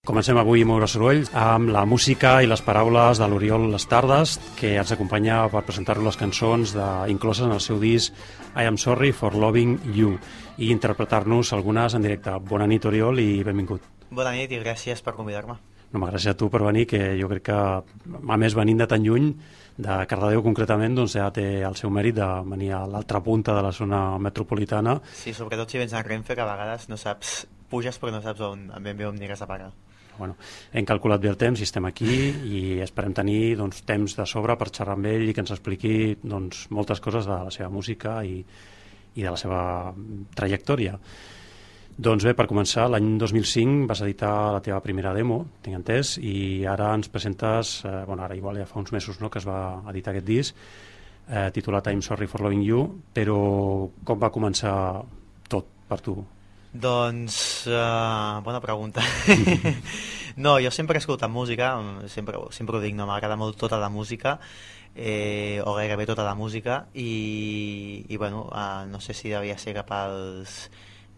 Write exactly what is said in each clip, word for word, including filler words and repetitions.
Comencem avui a Moure Soroll amb la música i les paraules de l'Oriol Stardust, que ens acompanya per presentar-nos les cançons de, incloses en el seu disc I Am Sorry for Loving You i interpretar-nos algunes en directe. Bona nit, Oriol, i benvingut. Bona nit i gràcies per convidar-me. No, gràcies a tu per venir, que jo crec que, a més, venint de tan lluny, de Cardedeu concretament, doncs ja té el seu mèrit de venir a l'altra punta de la zona metropolitana. Sí, sobretot si vens a Renfe, que a vegades no saps, puges però no saps on, ben bé on aniràs a parar. Bueno, hem calculat bé el temps i estem aquí i esperem tenir doncs, temps de sobre per xerrar amb ell i que ens expliqui doncs, moltes coses de la seva música i, i de la seva trajectòria. Doncs bé, per començar, l'any dos mil cinc vas editar la teva primera demo, tinc entès, i ara ens presentes, eh, bueno, ara igual ja fa uns mesos, no?, que es va editar aquest disc, eh, titulat I'm Sorry for Loving You, però com va començar tot per tu? Doncs, uh, bona pregunta. No, jo sempre he escoltat música, sempre, sempre ho dic, no, m'agrada molt tota la música, eh, o gairebé tota la música, i, i bueno, uh, no sé si devia ser cap als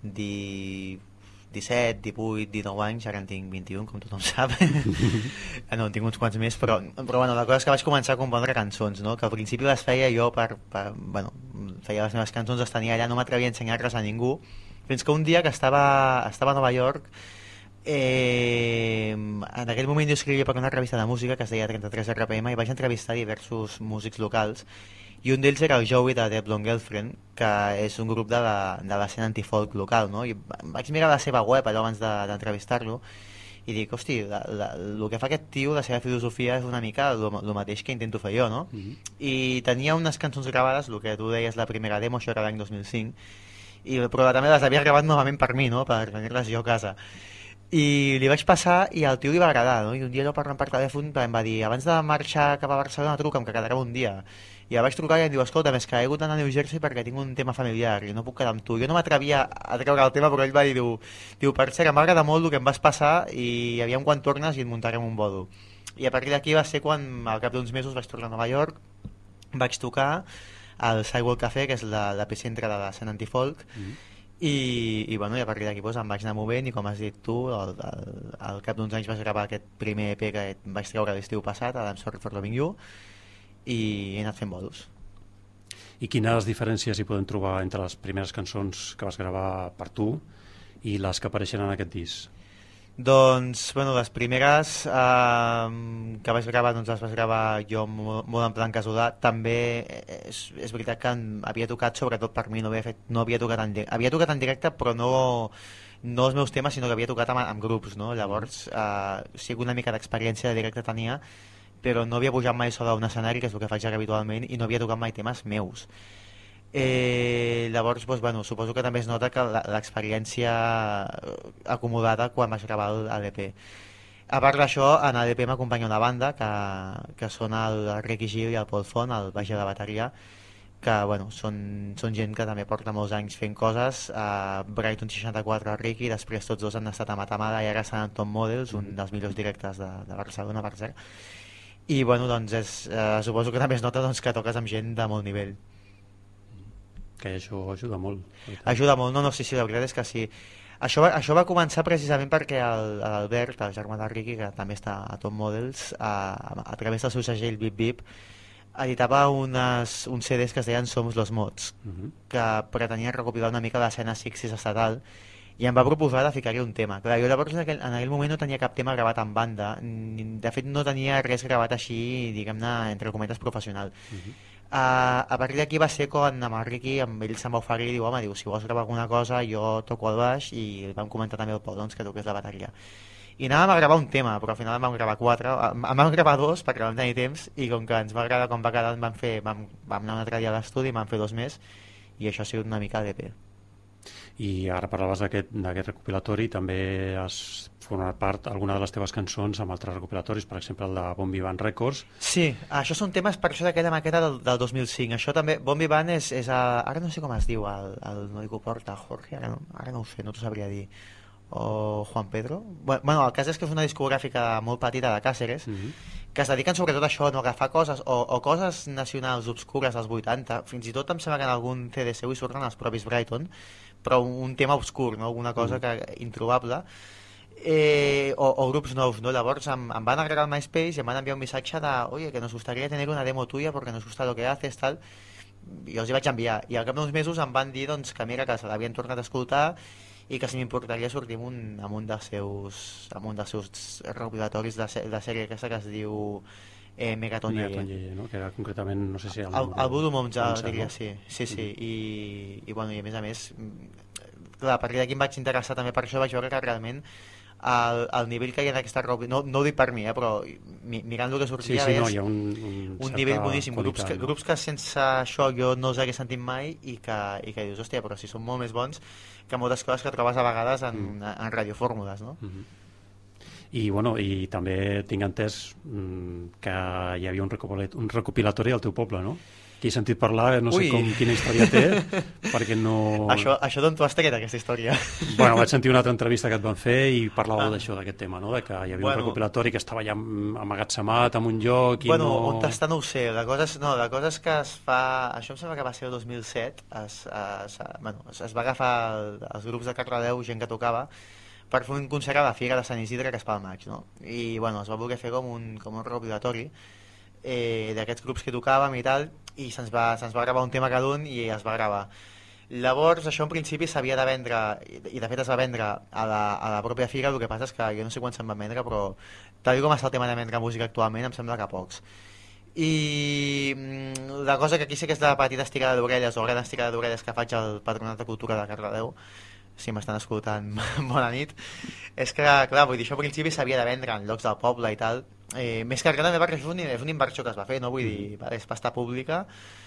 disset, divuit, dinou anys, ara en tinc vint-i-un, com tothom sap. No, en tinc uns quants més, però, però bueno, la cosa és que vaig començar a compondre cançons, no? Que al principi les feia jo per, per bueno, feia les meves cançons, les tenia allà, no m'atrevia a ensenyar-les a ningú, fins que un dia que estava, estava a Nova York, eh, en aquell moment jo escrivia per una revista de música que es deia trenta-tres R P M i vaig entrevistar diversos músics locals, i un d'ells era el Joey de The Blonde Girlfriend, que és un grup de la, de l'escena antifolk local, no? I vaig mirar la seva web allò abans d'entrevistar-lo i dic, hosti, la, la, el que fa aquest tio, la seva filosofia és una mica el mateix que intento fer jo, no? Mm-hmm. I tenia unes cançons gravades, el que tu deies la primera demo, això era l'any dos mil cinc, i, però també les havia gravat novament per mi, no? Per tenir-les jo a casa. I li vaig passar i al tio li va agradar, no? I un dia allò parlant per telèfon em va dir, abans de marxar cap a Barcelona truca'm, que quedarà un dia. I el vaig trucar i em diu, escolta, més que he hagut d'anar a New Jersey perquè tinc un tema familiar i no puc quedar amb tu. Jo no m'atrevia a treure el tema, però ell va dir, diu, diu per cert, m'agrada molt el que em vas passar i aviam quan tornes i et muntarem un bolo. I a partir d'aquí va ser quan al cap d'uns mesos vaig tornar a Nova York, vaig tocar al Sidewalk Café, que és l'epicentre de l'escena antifolk, mm-hmm. i, i, bueno, i a partir d'aquí doncs, em vaig anar movent i com has dit tu, al, al, al cap d'uns anys vaig gravar aquest primer E P que vaig treure l'estiu passat, I'm Sorry for Loving You, i he anat fent bolos. I quines diferències hi podem trobar entre les primeres cançons que vas gravar per tu i les que apareixen en aquest disc? Doncs, bueno, les primeres eh, que vaig gravar, doncs les vaig gravar jo molt, molt en plan casolà. També és, és veritat que havia tocat sobretot per mi, no havia, fet, no havia tocat en directe, havia tocat en directe però no, no els meus temes, sinó que havia tocat amb, amb grups, no? Llavors, eh, sí que una mica d'experiència de directe tenia, però no havia pujat mai sobre un escenari, que és el que faig ara habitualment, i no havia tocat mai temes meus. Eh, llavors, doncs, bueno, suposo que també es nota que l'experiència acomodada quan vaig gravar l'E P. A part d'això, en l'E P m'acompanya una banda que, que són el Ricky Gil i el Paul Font, el baix de la bateria, que bueno, són, són gent que també porta molts anys fent coses. A Brighton seixanta-quatre el Ricky, després tots dos han estat a Matamala i ara estan en Top Models, un dels millors directes de, de Barcelona, per cert. I bueno, doncs és, eh, suposo que també es nota doncs, que toques amb gent de molt nivell. Que això ajuda molt. Ajuda molt, no, no, sí, sí, la veritat és que sí. Això va, això va començar precisament perquè l'Albert, el germà del Ricky, que també està a Top Models, a, a través del seu segell Bip Bip, editava unes, uns C Ds que es deien Somos los Mods, uh-huh. que pretenia recopilar una mica l'escena sixties estatal, i em va proposar de ficar-hi un tema. Clar, jo llavors en aquell, en aquell moment no tenia cap tema gravat en banda, de fet no tenia res gravat així, diguem-ne, entre cometes professional. Uh-huh. Uh, a partir d'aquí va ser quan amb el Ricky, amb ell se'm va oferir i diu, home, diu, si vols gravar alguna cosa jo toco el baix, i vam comentar també el Pol, doncs, que toqués la bateria. I anàvem a gravar un tema, però al final en vam gravar quatre, en vam gravar dos perquè vam tenir temps, i com que ens va agradar com va quedar, vam, fer, vam, vam anar un altre dia a l'estudi, vam fer dos més, i això ha sigut una mica d'E P. I ara parlaves d'aquest recopilatori, també has format part alguna de les teves cançons amb altres recopilatoris, per exemple el de Bon Vivant Records. Sí, això són temes per això d'aquella maqueta del, del dos mil cinc. Això també, Bon Vivant és, és a, ara no sé com es diu el, el noi que ho porta, Jorge, ara no, ara no ho sé, no t'ho sabria dir, o Juan Pedro. Bueno, el cas és que és una discogràfica molt petita de Càceres, uh-huh. que es dediquen sobretot a això, no, a agafar coses o, o coses nacionals obscures dels vuitanta, fins i tot em sembla que en algun C D seu hi surten els propis Brighton, però un, un tema obscur, no? Alguna cosa que, introbable, Eh, o, o grups nous, ¿no? Llavors em, em van agregar al MySpace i em van enviar un missatge de oye, que nos gustaría tener una demo tuya porque nos gusta lo que haces, tal. I els hi vaig enviar. I al cap d'uns mesos em van dir doncs, que mira, que se l'havien tornat a escoltar i que si m'importaria sortir amb un, amb un dels seus amb un dels seus recopilatoris de, de sèrie aquesta que es diu eh, Megaton Megaton Yeye, no? Que era concretament, no sé si... El, el, el Voodoo Moms, ja diria, no? sí. Sí, sí. Mm. I, i, bueno, i a més a més, clar, a partir d'aquí em vaig interessar també per això, vaig veure que realment el, el nivell que hi ha en aquesta roba, no, no ho dic per mi, eh, però mi, mirant el que sortia sí, sí, és no, hi ha un, un, un nivell boníssim, qualitat, grups que, no? grups que sense això jo no els hagués sentit mai i que, i que dius, hòstia, però si són molt més bons que moltes coses que trobes a vegades en, mm. en radiofórmules, no? Mm -hmm. I, bueno, i també tinc entès mm, que hi havia un recopilatori, un recopilatori al teu poble, no? Que he sentit parlar, no sé Ui. com, quina història té, perquè no... Això, això d'on t'ho has tret, aquesta història? Bueno, vaig sentir una altra entrevista que et van fer i parlàveu ah. d'això, d'aquest tema, no? De que hi havia bueno, un recopilatori que estava ja amagatzemat en un lloc i bueno, no... on està no ho sé, la cosa és, no, la cosa és que es fa... Això em sembla que va ser el dos mil set, es, es, bueno, es, es va agafar el, els grups de Cardedeu, gent que tocava, per fer un concert a la Fira de Sant Isidre, que és pel maig, no? I, bueno, es va voler fer com un, com un recopilatori eh, d'aquests grups que tocàvem i tal, i se'ns va, se'ns va gravar un tema cada un i es va gravar. Llavors, això en principi s'havia de vendre, i de fet es va vendre a la, a la pròpia Fira, el que passa és que jo no sé quan se'n va vendre, però tal com està el tema de vendre música actualment, em sembla que pocs. I la cosa que aquí sí que és la petita estirada d'orelles, o gran estirada d'orelles que faig al Patronat de Cultura de Cardedeu, si m'estan escoltant, bona nit, és que, clar, vull dir, això al principi s'havia de vendre en llocs del poble i tal, eh, més que el gran perquè és una, és una inversió que es va fer, no? Vull dir, és pasta pública,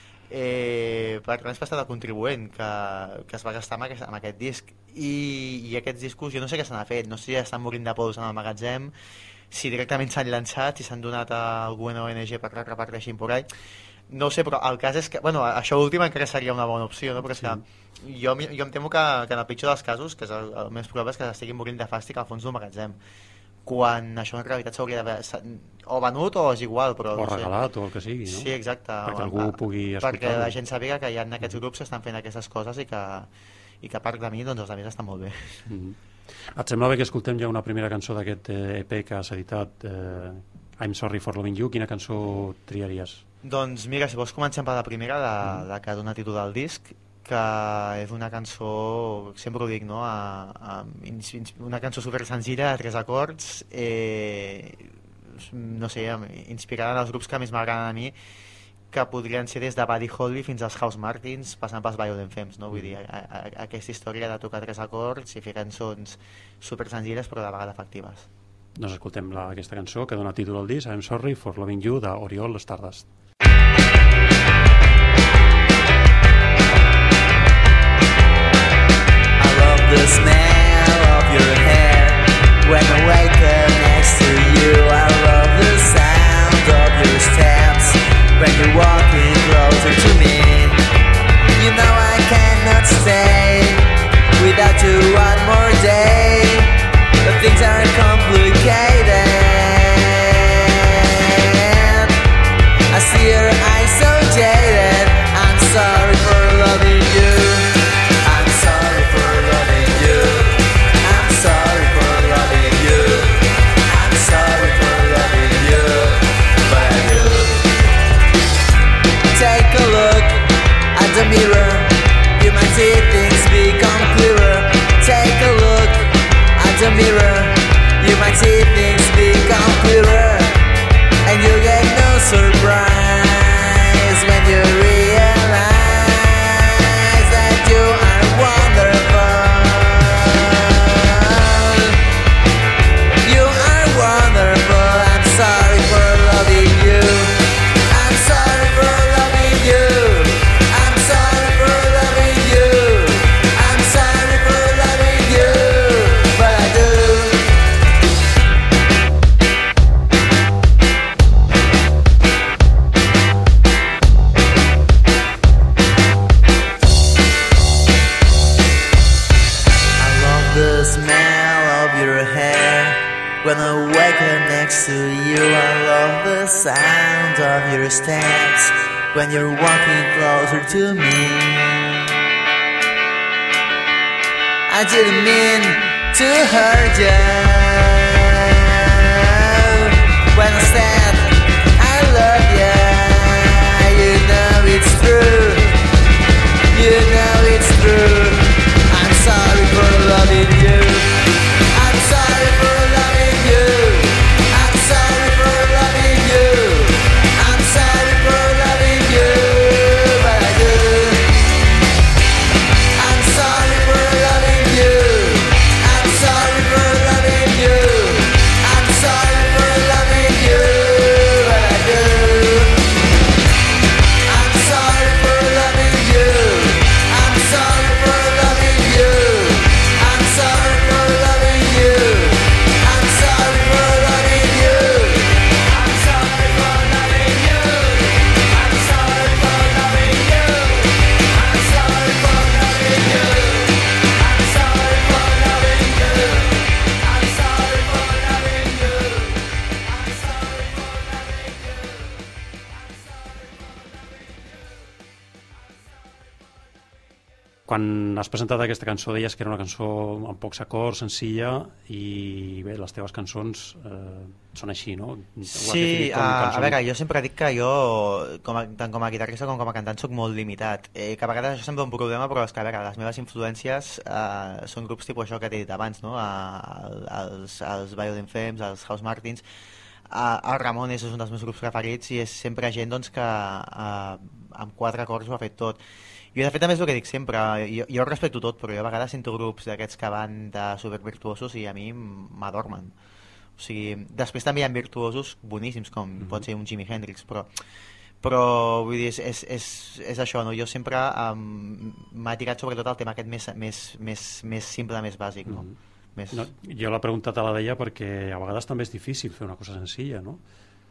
eh, per tant és pasta del contribuent que, que es va gastar amb aquest, amb aquest disc, I, i aquests discos jo no sé què se n'ha fet, no sé si ja estan morint de pols en el magatzem, si directament s'han llançat, si s'han donat a alguna O N G per que reparteixin por ahí. No ho sé, però el cas és que... Bueno, això últim encara seria una bona opció, no? Perquè és que jo, jo em temo que, que en el pitjor dels casos, que és el, el més probable, és que s'estiguin morint de fàstic al fons d'un magatzem. Quan això en realitat s'hauria d'haver... O venut o és igual, però... O no regalat sé. O el que sigui, no? Sí, exacte. Perquè algú a, pugui escoltar. Perquè la gent sàpiga que hi ha aquests grups que estan fent aquestes coses i que, i que a part de mi, doncs els altres estan molt bé. Mm-hmm. Et sembla bé que escoltem ja una primera cançó d'aquest E P que has editat, eh, I'm Sorry for Loving You? Quina cançó triaries? Doncs mira, si vols comencem per la primera, la, la que dona títol al disc, que és una cançó, sempre ho dic, no? A, a, una cançó super senzilla, de tres acords, eh, no sé, inspirada en els grups que més m'agraden a mi, que podrien ser des de Buddy Holly fins als House Martins, passant pels Violent Femmes, no? Vull dir, a, a, aquesta història de tocar tres acords i fer cançons super senzilles però de vegades efectives. Doncs escoltem la, aquesta cançó que dona títol al disc, I'm Sorry for Loving You, d'Oriol Stardust. I love the smell of your hair when I wake up next to you. I love the sound of your steps when you're walking closer to me. You know I cannot stay without you one more day, but things are complicated. I see your eyes so jaded. I'm sorry for loving you. I'm sorry for loving you. I'm sorry for loving you. I'm sorry for loving you, but I do. Take a look at the mirror. You might see things become clearer. Take a look at the mirror. You might see things become clearer, and you get no surprise when you realize that you are wonderful. You are wonderful. I'm sorry for loving you. I'm sorry for loving you. I'm sorry for loving you. I'm sorry for loving you, but I do. The smell of your hair when I wake up next to you. I love the sound of your steps when you're walking closer to me. I didn't mean to hurt you. When I said I love you, you know it's true. You know it's true. I'm sorry for loving you. I'm sorry for loving you. I'm sorry for loving you. I'm sorry for loving you, but I do. I'm sorry for loving you. I'm sorry for loving you. I'm sorry for loving you, but I do. I'm sorry for loving you. I'm sorry for loving you. I'm sorry for loving you. I'm sorry for loving you. I'm sorry for loving you. I'm sorry for loving you. I'm sorry for loving you. I'm sorry for loving you. I'm sorry for loving you. I'm sorry for loving you. Quan has presentat aquesta cançó deies que era una cançó amb pocs acords, senzilla, i bé, les teves cançons eh, són així, no? Ho has Sí, definit com a, a cançons- veure, jo sempre dic que jo, com a, tant com a guitarrista com com a cantant, sóc molt limitat. Eh, que a vegades això sembla un problema, però és que, a veure, les meves influències eh, són grups tipus això que t'he dit abans, no? A, els, els Violin Femmes, els House Martins, a, a Ramones és un dels meus grups preferits i és sempre gent doncs, que eh, amb quatre acords ho ha fet tot. Jo, de fet, també és el que dic sempre, jo, jo respecto tot, però jo a vegades sento grups d'aquests que van de supervirtuosos i a mi m'adormen. O sigui, després també hi ha virtuosos boníssims, com mm -hmm. pot ser un Jimi Hendrix, però, però vull dir, és, és, és, és això, no? Jo sempre um, m'ha tirat sobretot el tema aquest més, més, més, més simple, més bàsic, no? Mm -hmm. més... No, jo la pregunta te la deia perquè a vegades també és difícil fer una cosa senzilla, no?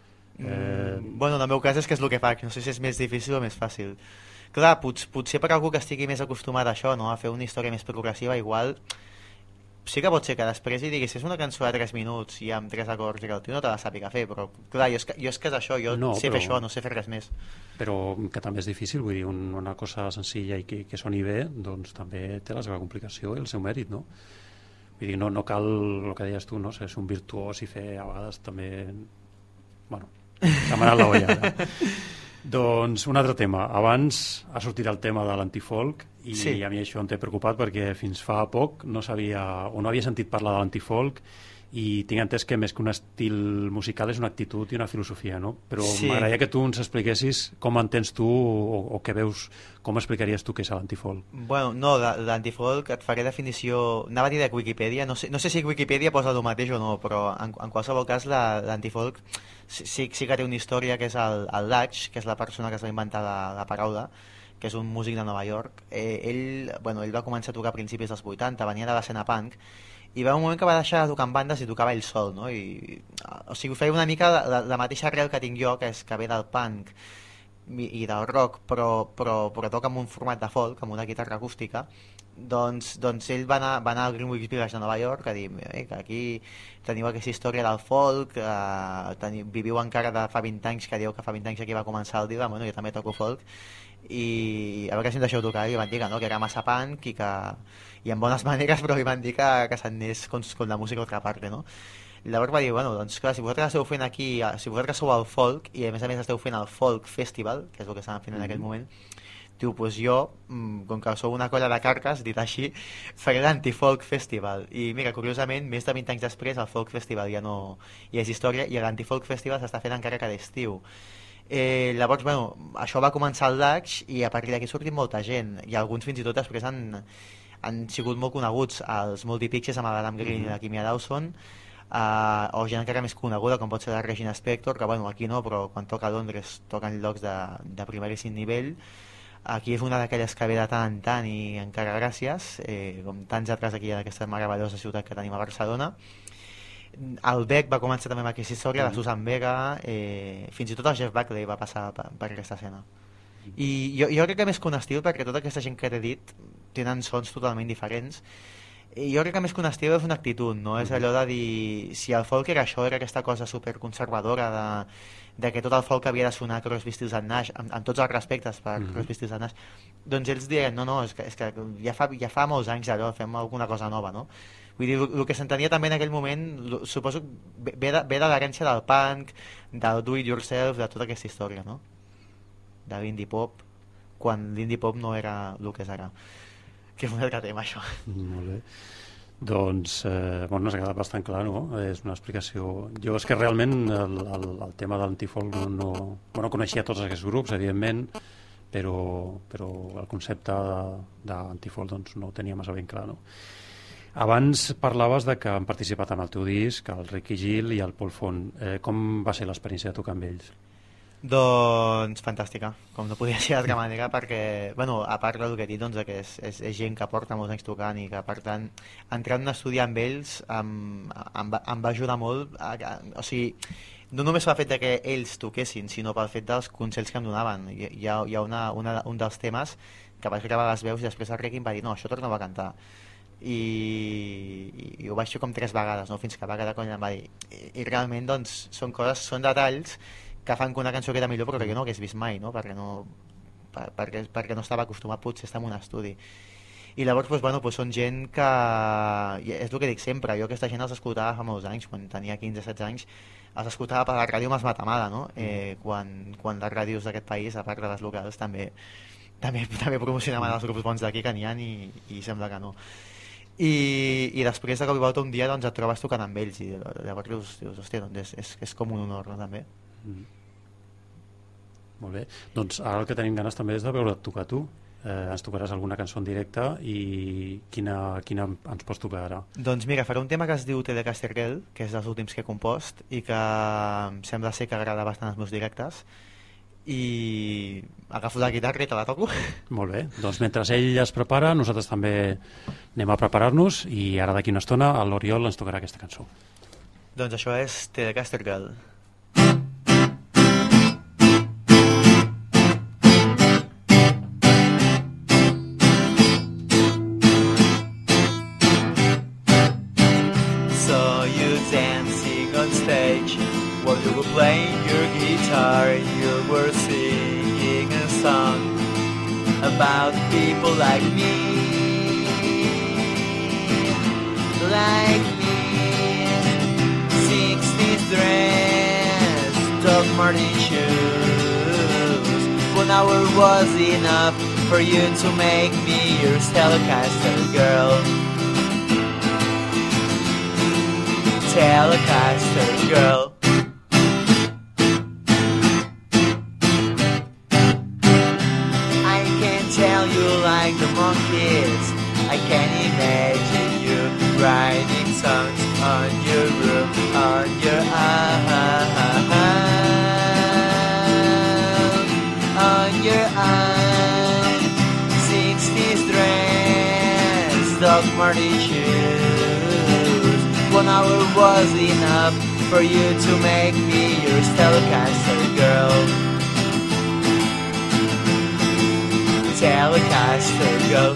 Eh... Mm, bueno, en el meu cas és que és el que faig, no sé si és més difícil o més fàcil. Clar, pot, potser per algú que estigui més acostumat a això, no? A fer una història més progressiva, igual sí que pot ser que després hi diguis és una cançó de tres minuts i amb tres acords i que el tio no te la sàpiga fer, però clar, jo és que, jo és, que és això, jo No, sé però- fer això, no sé fer res més. Però que també és difícil, vull dir, un, una cosa senzilla i que, que soni bé, doncs també té la seva complicació i el seu mèrit, no? Vull dir, no, no cal, el que deies tu, no? Ser un virtuós i fer a vegades també... Bueno, s'ha manat la olla. Ara. Doncs un altre tema. Abans ha sortit el tema de l'antifolk i Sí. a mi això em té preocupat perquè fins fa poc no sabia o no havia sentit parlar de l'antifolk i tinc entès que més que un estil musical és una actitud i una filosofia, no? Però Sí. m'agradaria que tu ens expliquessis com entens tu o, o què veus, com explicaries tu què és l'antifolk. Bueno, no, de- l'antifolk et faré definició... Anava a dir de Wikipedia, no sé, no sé si Wikipedia posa el mateix o no, però en, en qualsevol cas la- l'antifolk sí, sí, sí que té una història que és el, el Latch, que és la persona que es va inventar la, la paraula, que és un músic de Nova York. Eh, ell, bueno, ell va començar a tocar a principis dels vuitanta, venia de l'escena punk, i va haver un moment que va deixar de tocar en bandes i tocava ell sol, no? I, o sigui, feia una mica la, la, la mateixa arrel que tinc jo, que és que ve del punk i, i del rock, però, però, però toca amb un format de folk, amb una guitarra acústica. Doncs, doncs ell va anar, va anar al Greenwich Village de Nova York a dir eh, que aquí teniu aquesta història del folk, eh, teniu, viviu encara de fa vint anys, que diu que fa vint anys aquí va començar el dia, bueno, jo també toco folk, i a veure si em deixeu tocar, i van dir que no, que era massa punk i que i amb bones maneres, però li van dir que, que s'anés con, con la música a otra parte, no? Llavors va dir, bueno, doncs clar, si vosaltres esteu fent aquí, si vosaltres sou el folk i a més a més esteu fent el folk festival, que és el que estaven fent en aquell moment, diu, doncs jo, mm, com que sou una colla de carques, dit així, faré l'Antifolk Festival. I mira, curiosament, més de vint anys després, el Folk Festival ja no hi és història i l'Antifolk Festival s'està fent encara cada estiu. Eh, llavors, bueno, això va començar al Dax i a partir d'aquí ha sortit molta gent i alguns fins i tot després han, han sigut molt coneguts, els Multipixes amb l'Adam Green i la Kimia Dawson, uh, o gent encara més coneguda com pot ser la Regina Spektor, que bueno, aquí no, però quan toca a Londres toquen llocs de, de primeríssim nivell. Aquí és una d'aquelles que ve de tant en tant i encara gràcies, eh, com tants altres aquí en aquesta meravellosa ciutat que tenim a Barcelona. El Beck va començar també amb aquesta història, la Susan Vega, eh, fins i tot el Jeff Buckley va passar per, per aquesta escena. I jo, jo crec que més que un estil, perquè tota aquesta gent que t'he dit tenen sons totalment diferents, i jo crec que més que un estil és una actitud, no? És allò de dir, si el folk era això, era aquesta cosa superconservadora de, de que tot el folk havia de sonar Crosby, Stills and Nash, amb, amb tots els respectes per Mhm. Crosby, Stills and Nash, doncs ells dirien, no, no, és que, és que ja, fa, ja fa molts anys allò, fem alguna cosa nova, no? Vull dir, el que s'entenia també en aquell moment, lo, suposo, ve, ve de, ve de l'herència del punk, del do-it-yourself, de tota aquesta història, no? De l'indie pop, quan l'indie pop no era el que és ara. Que és un altre tema, això. Molt bé. Doncs, eh, bueno, ens ha quedat bastant clar, no? És una explicació... Jo és que realment el, el, el tema de l'antifolk no, no... Bueno, coneixia tots aquests grups, evidentment, però, però el concepte d'antifolk doncs, no ho tenia massa ben clar, no? Abans parlaves de que han participat en el teu disc, el Ricky Gil i el Pol Font. Eh, com va ser l'experiència de tocar amb ells? Doncs fantàstica, com no podia ser d'altra manera, perquè, bueno, a part del que he dit, doncs, que és, és, és gent que porta molts anys tocant i que, per tant, entrar en un estudi amb ells em, em, va, em va ajudar molt, a, a, o sigui, no només pel fet de que ells toquessin, sinó pel fet dels consells que em donaven. Hi, hi ha, hi ha una, una, un dels temes que vaig gravar les veus i després el Ricky em va dir, no, això torna a cantar. I, i, i ho vaig fer com tres vegades, no? Fins que va quedar quan em va dir. I, i realment, doncs, són coses, són detalls que fan que una cançó queda millor però que jo no hagués vist mai, no? Perquè, no per, perquè, perquè no estava acostumat potser a estar en un estudi. I llavors doncs, bueno, doncs són gent que, és el que dic sempre, jo aquesta gent els escoltava fa molts anys, quan tenia quinze setze anys, els escoltava per la ràdio més matamada, no? Eh, quan, quan les ràdios d'aquest país, a part de les locals, també també, també promocionaven els grups bons d'aquí que n'hi ha i, i sembla que no. I, i després de cop i volta un dia doncs, et trobes tocant amb ells i llavors dius, dius hòstia, doncs és, és, és com un honor, no, també. Mm. Molt bé, doncs ara el que tenim ganes també és de veure't tocar tu. Eh, ens tocaràs alguna cançó en directe i quina, quina ens pots tocar ara? Doncs mira, faré un tema que es diu Telecaster Girl, que és dels últims que he compost i que em sembla ser que agrada bastant als meus directes, i agafo la guitarra i te la toco. Molt bé, doncs mentre ell es prepara nosaltres també anem a preparar-nos i ara d'aquí una estona l'Oriol ens tocarà aquesta cançó. Doncs això és Telecaster Girl. While you were playing your guitar, you were singing a song about people like me, like me. Sixties dress, Doc Martin shoes. One hour was enough for you to make me your Telecaster girl. Telecaster girl. I can tell you like the monkeys. I can imagine you writing songs on your room, on your own, on your own. Sixties dress, Doc Martin shoes. One hour was enough for you to make me your Telecaster girl. Telecaster girl.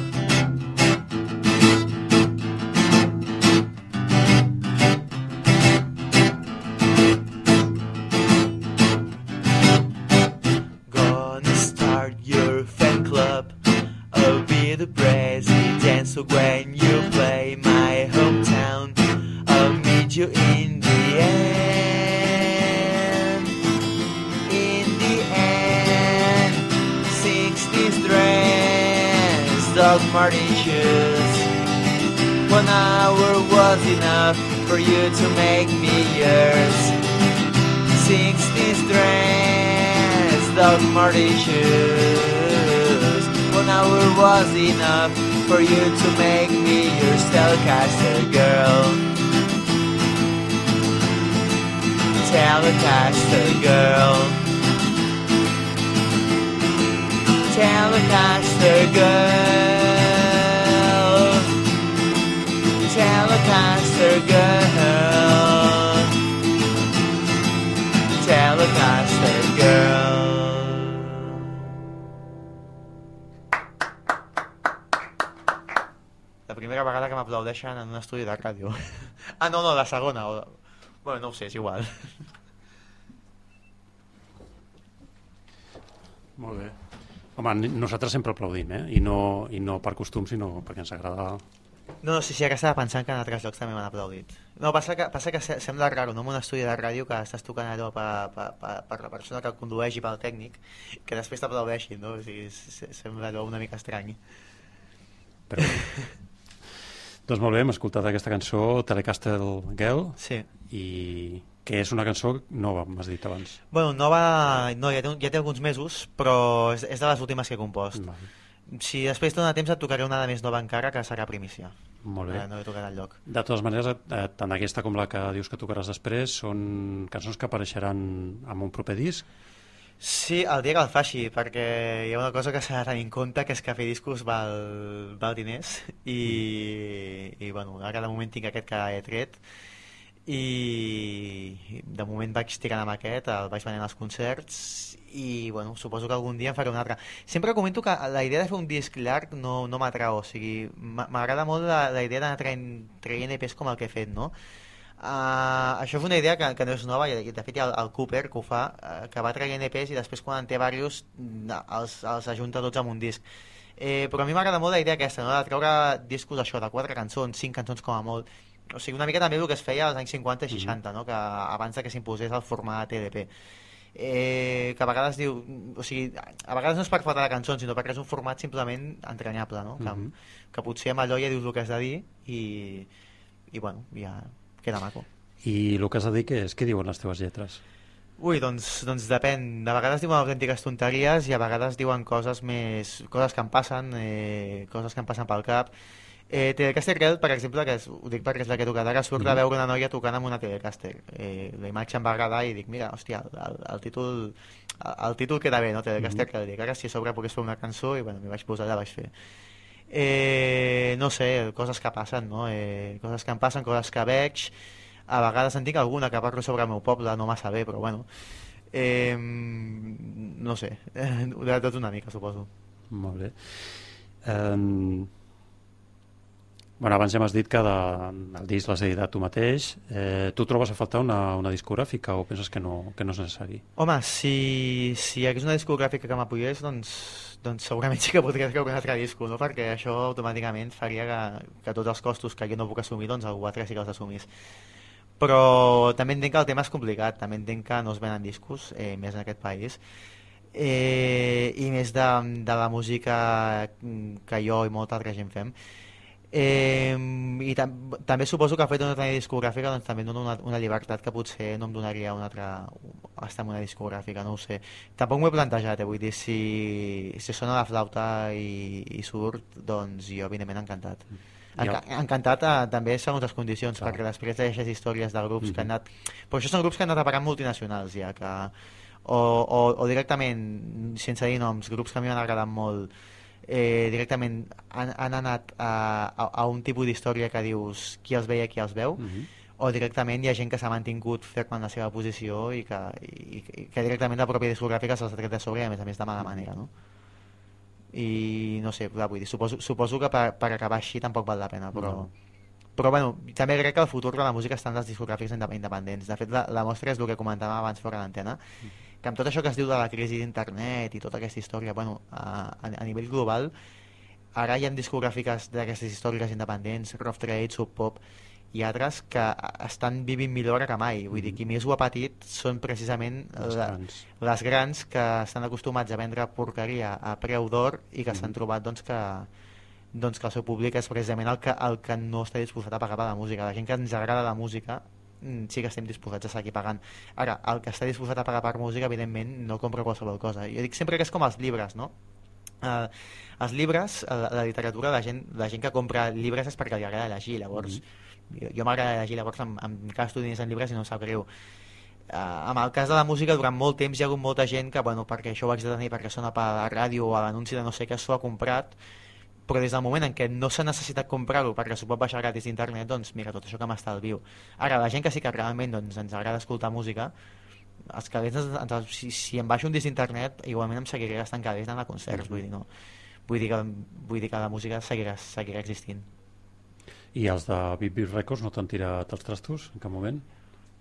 Gonna start your fan club. I'll be the president, so when you play my hometown, I'll meet you in the end. In the end. Sixties dress, Doc Martin shoes. One hour was enough for you to make me yours. Sixties dress, Doc Martin shoes. One hour was enough for you to make me your Telecaster girl. Telecaster girl. Telecaster girl. Telecaster girl. Telecaster girl. La primera vegada que m'aplaudeixen en un estudi de ràdio. Ah, no, no, la segona. O... Bueno, no ho sé, és igual. Molt bé. Home, nosaltres sempre aplaudim, eh? I no, i no per costum, sinó perquè ens agrada No, sí, sí, ara estava pensant que en altres llocs també m'han aplaudit. No, passa que, passa que se- sembla raro, no? En un estudi de ràdio que estàs tocant allò per, per, per, per la persona que el condueix i pel tècnic, que després t'aplaudeixin, no? O sigui, se- sembla allò una mica estrany. Però bé. Doncs molt bé, hem escoltat aquesta cançó Telecaster Girl Sí. i que és una cançó nova, m'has dit abans. Bueno, nova... No, ja té, ja té alguns mesos, però és, és de les últimes que he compost. Vale. Si després dona temps et tocaré una de més nova encara, que serà primícia. Molt bé. Eh, no he tocat al lloc. De totes maneres, eh, tant aquesta com la que dius que tocaràs després són cançons que apareixeran en un proper disc. Sí, el dia que el faci, perquè hi ha una cosa que s'ha de tenir en compte, que és que fer discos val, val diners, i, i bueno, ara de moment tinc aquest que he tret, i de moment vaig tirant amb aquest, el vaig venent als concerts, i bueno, suposo que algun dia en faré un altre. Sempre comento que la idea de fer un disc llarg no, no m'atrau, o sigui, m'a- m'agrada molt la, la idea d'anar traient, traient E Pes com el que he fet, no? Uh, això és una idea que, que no és nova, i de fet hi ha el, el Cooper que ho fa, uh, que va traient E Pes i després quan en té diversos els, els ajunta tots en un disc. Eh, però a mi m'agrada molt la idea aquesta, no? De treure discos això, de quatre cançons, cinc cançons com a molt. O sigui, una mica també el que es feia als anys cinquanta i seixanta, no? Que abans de que s'imposés el format L P. Eh, que a vegades diu, o sigui, a vegades no és per falta de cançons, sinó perquè és un format simplement entranyable, no? Que, Mhm. que potser amb allò ja dius el que has de dir i, i bueno, ja queda maco. I el que has de dir que és, què diuen les teves lletres? Ui, doncs, doncs depèn. De vegades diuen autèntiques tonteries i a vegades diuen coses més... coses que em passen, eh, coses que em passen pel cap. Eh, Telecaster Girl, per exemple, que és, ho dic perquè és la que he tocat ara, surt de veure una noia tocant amb una Telecaster. Eh, la imatge em va agradar i dic, mira, hòstia, el, el, el títol el, el títol queda bé, no? Telecaster Girl. Dic, ara si a sobre pogués fer una cançó, i bueno, m'hi vaig posar, la vaig fer. Eh, no sé, coses que passen, no? Eh, coses que em passen, coses que veig. A vegades en tinc alguna que parlo sobre el meu poble, no massa bé, però bueno. Eh, no sé, de tot una mica, suposo. Molt bé. Um... Bueno, abans ja m'has dit que de, el disc l'has editat tu mateix. Eh, tu trobes a faltar una, una discogràfica o penses que no, que no és necessari? Home, si, si hi hagués una discogràfica que m'apoyés, doncs, doncs segurament sí que podria treure un altre disco, no? Perquè això automàticament faria que, que tots els costos que jo no puc assumir, doncs algú altre sí que els assumís. Però també entenc que el tema és complicat, també entenc que no es venen discos, eh, més en aquest país, eh, i més de, de la música que jo i molta altra gent fem. Eh, i tam també suposo que el fet de no tenir discogràfica doncs, també em dona una, una llibertat que potser no em donaria una altra estar en una discogràfica, no ho sé. Tampoc m'ho he plantejat, eh, vull dir, si, si sona la flauta i, i surt, doncs jo evidentment encantat. Enca encantat eh, també segons les condicions, Clar. perquè després deixes històries de grups Mhm. que han anat... Però això són grups que han anat a parar multinacionals ja, que... O, o, o directament, sense dir noms, grups que a mi m'han agradat molt, eh, directament han, han anat a, a, a un tipus d'història que dius qui els veia, qui els veu, Mhm. o directament hi ha gent que s'ha mantingut ferma en la seva posició i que, i, i que directament la pròpia discogràfica se'ls ha tret de sobre i a més a més de mala manera, no? I no sé, clar, vull dir, suposo, suposo que per, per acabar així tampoc val la pena, però... No. Però bueno, també crec que el futur de la música està en les discogràfics independents. De fet, la, la mostra és el que comentàvem abans fora l'antena, que amb tot això que es diu de la crisi d'internet i tota aquesta història, bueno, a, a, a nivell global, ara hi ha discogràfiques d'aquestes històriques independents, Rough Trade, Sub Pop i altres que estan vivint millor ara que mai. Vull dir, qui més ho ha patit són precisament Les la, grans. les grans que estan acostumats a vendre porqueria a preu d'or i que s'han trobat doncs, que, doncs, que el seu públic és precisament el que, el que no està disposat a pagar per la música. La gent que ens agrada la música mm, sí que estem disposats a seguir pagant. Ara, el que està disposat a pagar per música, evidentment, no compra qualsevol cosa. Jo dic sempre que és com els llibres, no? Uh, els llibres, uh, la literatura, la gent, la gent que compra llibres és perquè li agrada llegir, llavors mm. jo, jo m'agrada llegir, llavors em, em gasto diners en llibres i no em sap greu. Uh, amb el cas de la música, durant molt temps hi ha hagut molta gent que, bueno, perquè això ho haig de tenir, perquè sona per la ràdio o a l'anunci de no sé què, s'ho ha comprat, però des del moment en què no s'ha necessitat comprar-ho perquè s'ho pot baixar gratis d'internet, doncs mira, tot això que m'estalvio. Ara, la gent que sí que realment doncs, ens agrada escoltar música, els calés, si, si em baixo un disc d'internet, igualment em seguiré gastant calés anant a concerts, vull dir, no. Vull dir que, vull dir que la música seguirà, seguirà existint. I els de Beat Beat Records no t'han tirat els trastos en cap moment?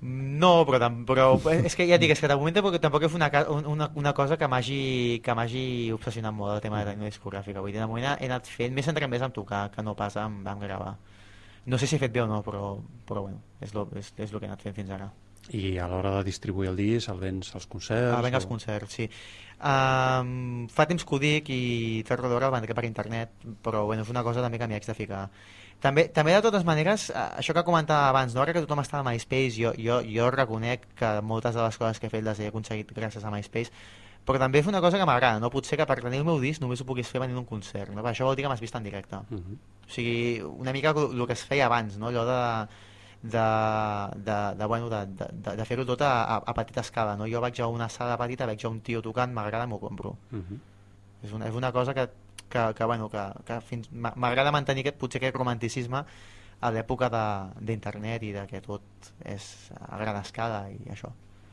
No, però, però és que ja et dic, és que de moment tampoc, tampoc és una, una, una cosa que m'hagi que m'hagi obsessionat molt el tema de la tècnica discogràfica. Vull dir, de moment he anat fent, m'he centrat més en tocar que no pas en, en gravar. No sé si he fet bé o no, però, però bueno, és el és, és lo que he anat fent fins ara. I a l'hora de distribuir el disc, el vens als concerts? Ah, venc o... als concerts, sí. Um, fa temps que ho dic i fer-lo d'hora el vendré per internet, però bueno, és una cosa també que m'hi haig de ficar. També, també de totes maneres, això que comentava abans, no? Ara que tothom està a MySpace, jo, jo, jo reconec que moltes de les coses que he fet les he aconseguit gràcies a MySpace, però també és una cosa que m'agrada, no? Potser que per tenir el meu disc només ho puguis fer venint un concert, no? Això vol dir que m'has vist en directe. Uh-huh. O sigui, una mica el que es feia abans, no? Allò de, de, de, de, bueno, de, de, de fer-ho tot a, a, a petita escala, no? Jo vaig a una sala petita, veig a un tio tocant, m'agrada, m'ho compro. Uh-huh. És, una, és una cosa que que, que, bueno, que, que fins m'agrada mantenir aquest, potser aquest romanticisme a l'època d'internet i de que tot és a gran escala i això.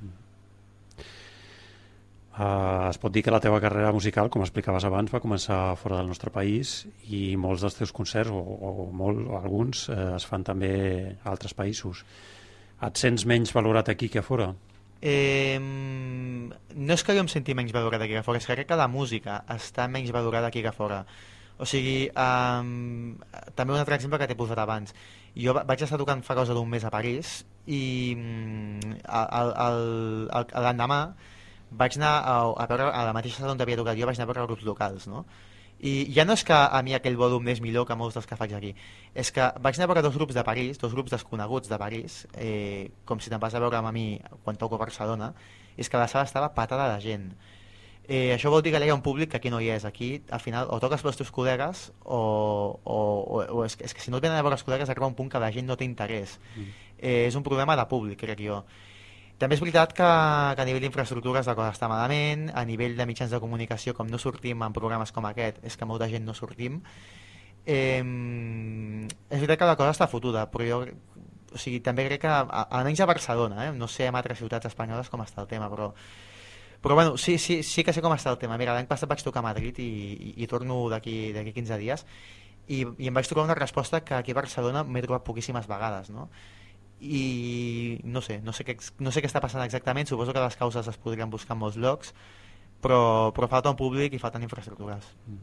Uh, es pot dir que la teva carrera musical, com explicaves abans, va començar fora del nostre país i molts dels teus concerts, o, o, molt, o alguns, eh, es fan també a altres països. Et sents menys valorat aquí que a fora? Eh, no és que jo em senti menys valorada aquí que fora, és que crec que la música està menys valorada aquí que fora. O sigui, um, també un altre exemple que t'he posat abans. Jo vaig estar tocant fa cosa d'un mes a París i l'endemà vaig anar a, a veure a la mateixa sala on havia tocat jo, vaig anar a veure grups locals, no? I ja no és que a mi aquell volum és millor que molts dels que faig aquí, és que vaig anar a veure dos grups de París, dos grups desconeguts de París, eh, com si te'n vas a veure amb a mi quan toco a Barcelona, és que la sala estava patada de gent. Eh, això vol dir que hi ha un públic que aquí no hi és. Aquí, al final, o toques pels teus col·legues o, o, o, o és, que, és que si no et venen a veure els col·legues arriba un punt que la gent no té interès. Mm. Eh, és un problema de públic, crec jo. També és veritat que, que a nivell d'infraestructures la cosa està malament, a nivell de mitjans de comunicació, com no sortim en programes com aquest, és que molta gent no sortim. Eh, és veritat que la cosa està fotuda, però jo o sigui, també crec que, almenys a Barcelona, eh, no sé en altres ciutats espanyoles com està el tema, però, però bueno, sí, sí, sí que sé com està el tema. Mira, l'any passat vaig tocar a Madrid i, i, i torno d'aquí quinze dies i, i em vaig trobar una resposta que aquí a Barcelona m'he trobat poquíssimes vegades, no? I no sé, no sé, què, no sé què està passant exactament, suposo que les causes es podrien buscar en molts llocs, però, però falta un públic i falten infraestructures. Mm.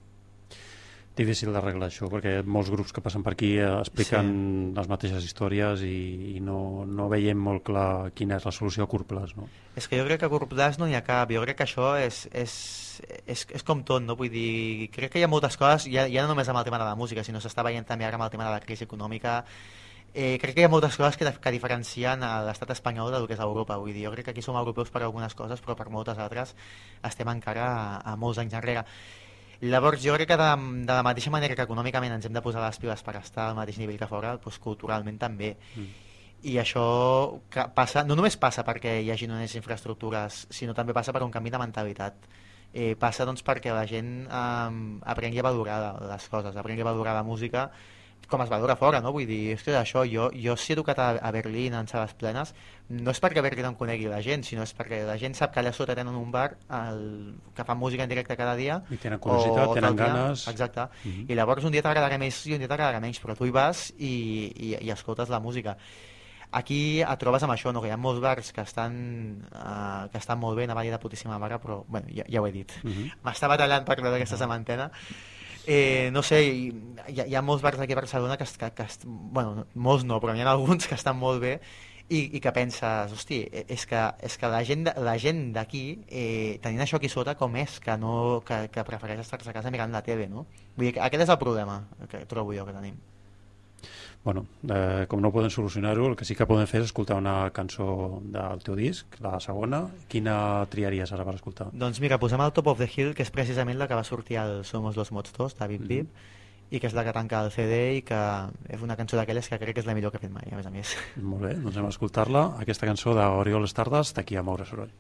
Difícil d'arreglar això, perquè molts grups que passen per aquí expliquen sí. les mateixes històries i, i no, no veiem molt clar quina és la solució a curt plaç, no? És que jo crec que a curt plaç no n'hi ha cap, jo crec que això és, és, és, és com tot, no? Vull dir, crec que hi ha moltes coses, ja, ja no només amb el tema de la música, sinó s'està veient també ara amb el tema de la crisi econòmica. Eh, crec que hi ha moltes coses que, que diferencien l'estat espanyol del que és Europa. Vull dir, jo crec que aquí som europeus per algunes coses, però per moltes altres estem encara a, a molts anys enrere. Llavors jo crec que de, de la mateixa manera que econòmicament ens hem de posar les piles per estar al mateix nivell que fora, doncs culturalment també. Mm. I això que passa, no només passa perquè hi hagi unes infraestructures, sinó també passa per un canvi de mentalitat. Eh, passa doncs perquè la gent eh, aprengui a valorar les coses, aprengui a valorar la música com es valora fora, no? Vull dir, és que això, jo, jo si he educat a, a Berlín en sales plenes, no és perquè a Berlín em conegui la gent, sinó és perquè la gent sap que allà sota tenen un bar el, que fan música en directe cada dia. I tenen curiositat, tenen ganes. Exacte. Uh-huh. I llavors un dia t'agradarà més i un dia t'agradarà menys, però tu hi vas i, i, i escoltes la música. Aquí et trobes amb això, no? Que hi ha molts bars que estan, uh, que estan molt bé, anava a dir de putíssima mare, però bueno, ja, ja ho he dit. Uh-huh. M'estava tallant per allò d'aquesta uh-huh. sementena. Eh, no sé, hi, hi ha molts bars aquí a Barcelona que, que, que bueno, molts no, però hi ha alguns que estan molt bé i, i que penses, hosti, és que, és que la gent, la gent d'aquí, eh, tenint això aquí sota, com és que, no, que, que prefereix estar-se a casa mirant la tele, no? Vull dir que aquest és el problema que trobo jo que tenim. Bueno, eh, com no poden solucionar-ho, el que sí que poden fer és escoltar una cançó del teu disc, la segona. Quina triaries ara per escoltar? Doncs mira, posem el Top of the Hill, que és precisament la que va sortir al Somos los Mods dos, de Bip Bip, mm-hmm. i que és la que tanca el C D i que és una cançó d'aquelles que crec que és la millor que he fet mai, a més a més. Molt bé, doncs anem a escoltar-la. Aquesta cançó d'Oriol Stardust, aquí a Moure Soroll.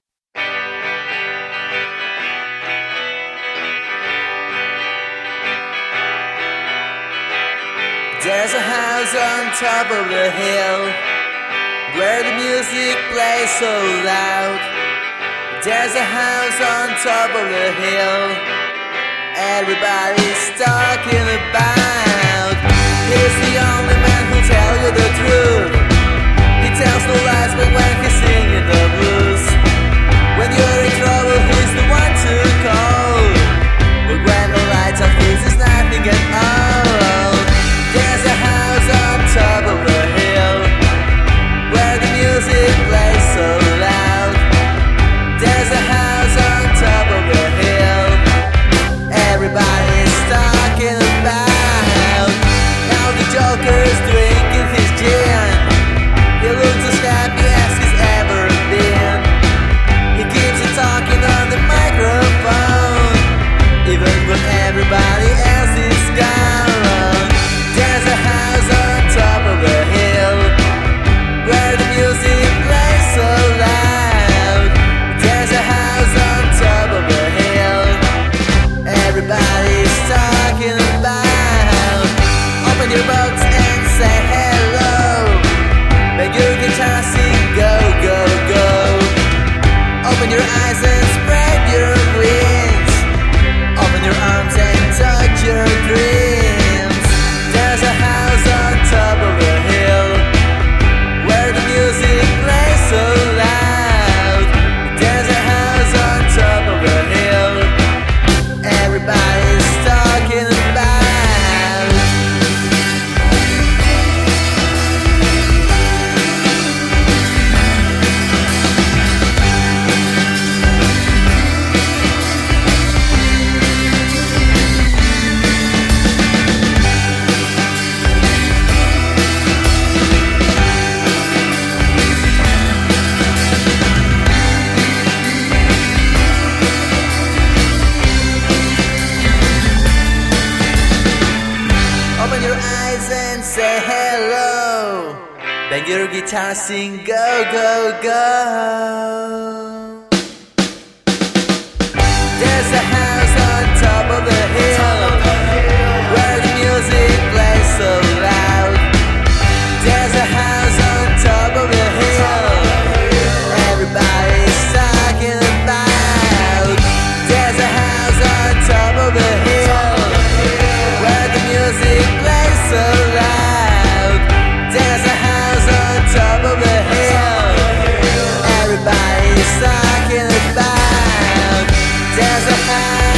There's a house on top of the hill where the music plays so loud. There's a house on top of the hill everybody's talking about. He's the only man who'll tell you the truth. He tells no lies, but when he's singing the blues, when you're in trouble, he's the one to call. But when the lights are fixed, there's nothing at all. There's a house on top of a hill, where the music plays so loud. There's a house on top of a hill, everybody's talking about how the Joker's drinking his gin. He looks as happy as he's ever been. He keeps on talking on the microphone, even when everybody else is gone. There's a house on top of a hill, where the music plays so loud. There's a house on top of a hill, everybody's talking about. Open your box and say hello, make your guitar sing go, go, go. Open your eyes and spread your wings, open your arms and touch your dreams. There's a house on top of a hill, where the music plays so loud. There's a house on top of a hill, everybody's talking about. Open your eyes and say hello, bang your guitar, sing go, go, go. There's a house on top of a hill, where the music plays so loud. There's a house on top of a hill, everybody's talking about. There's a house on top of a hill, where the music plays so loud. There's a house on top of a hill, everybody's talking about. There's a house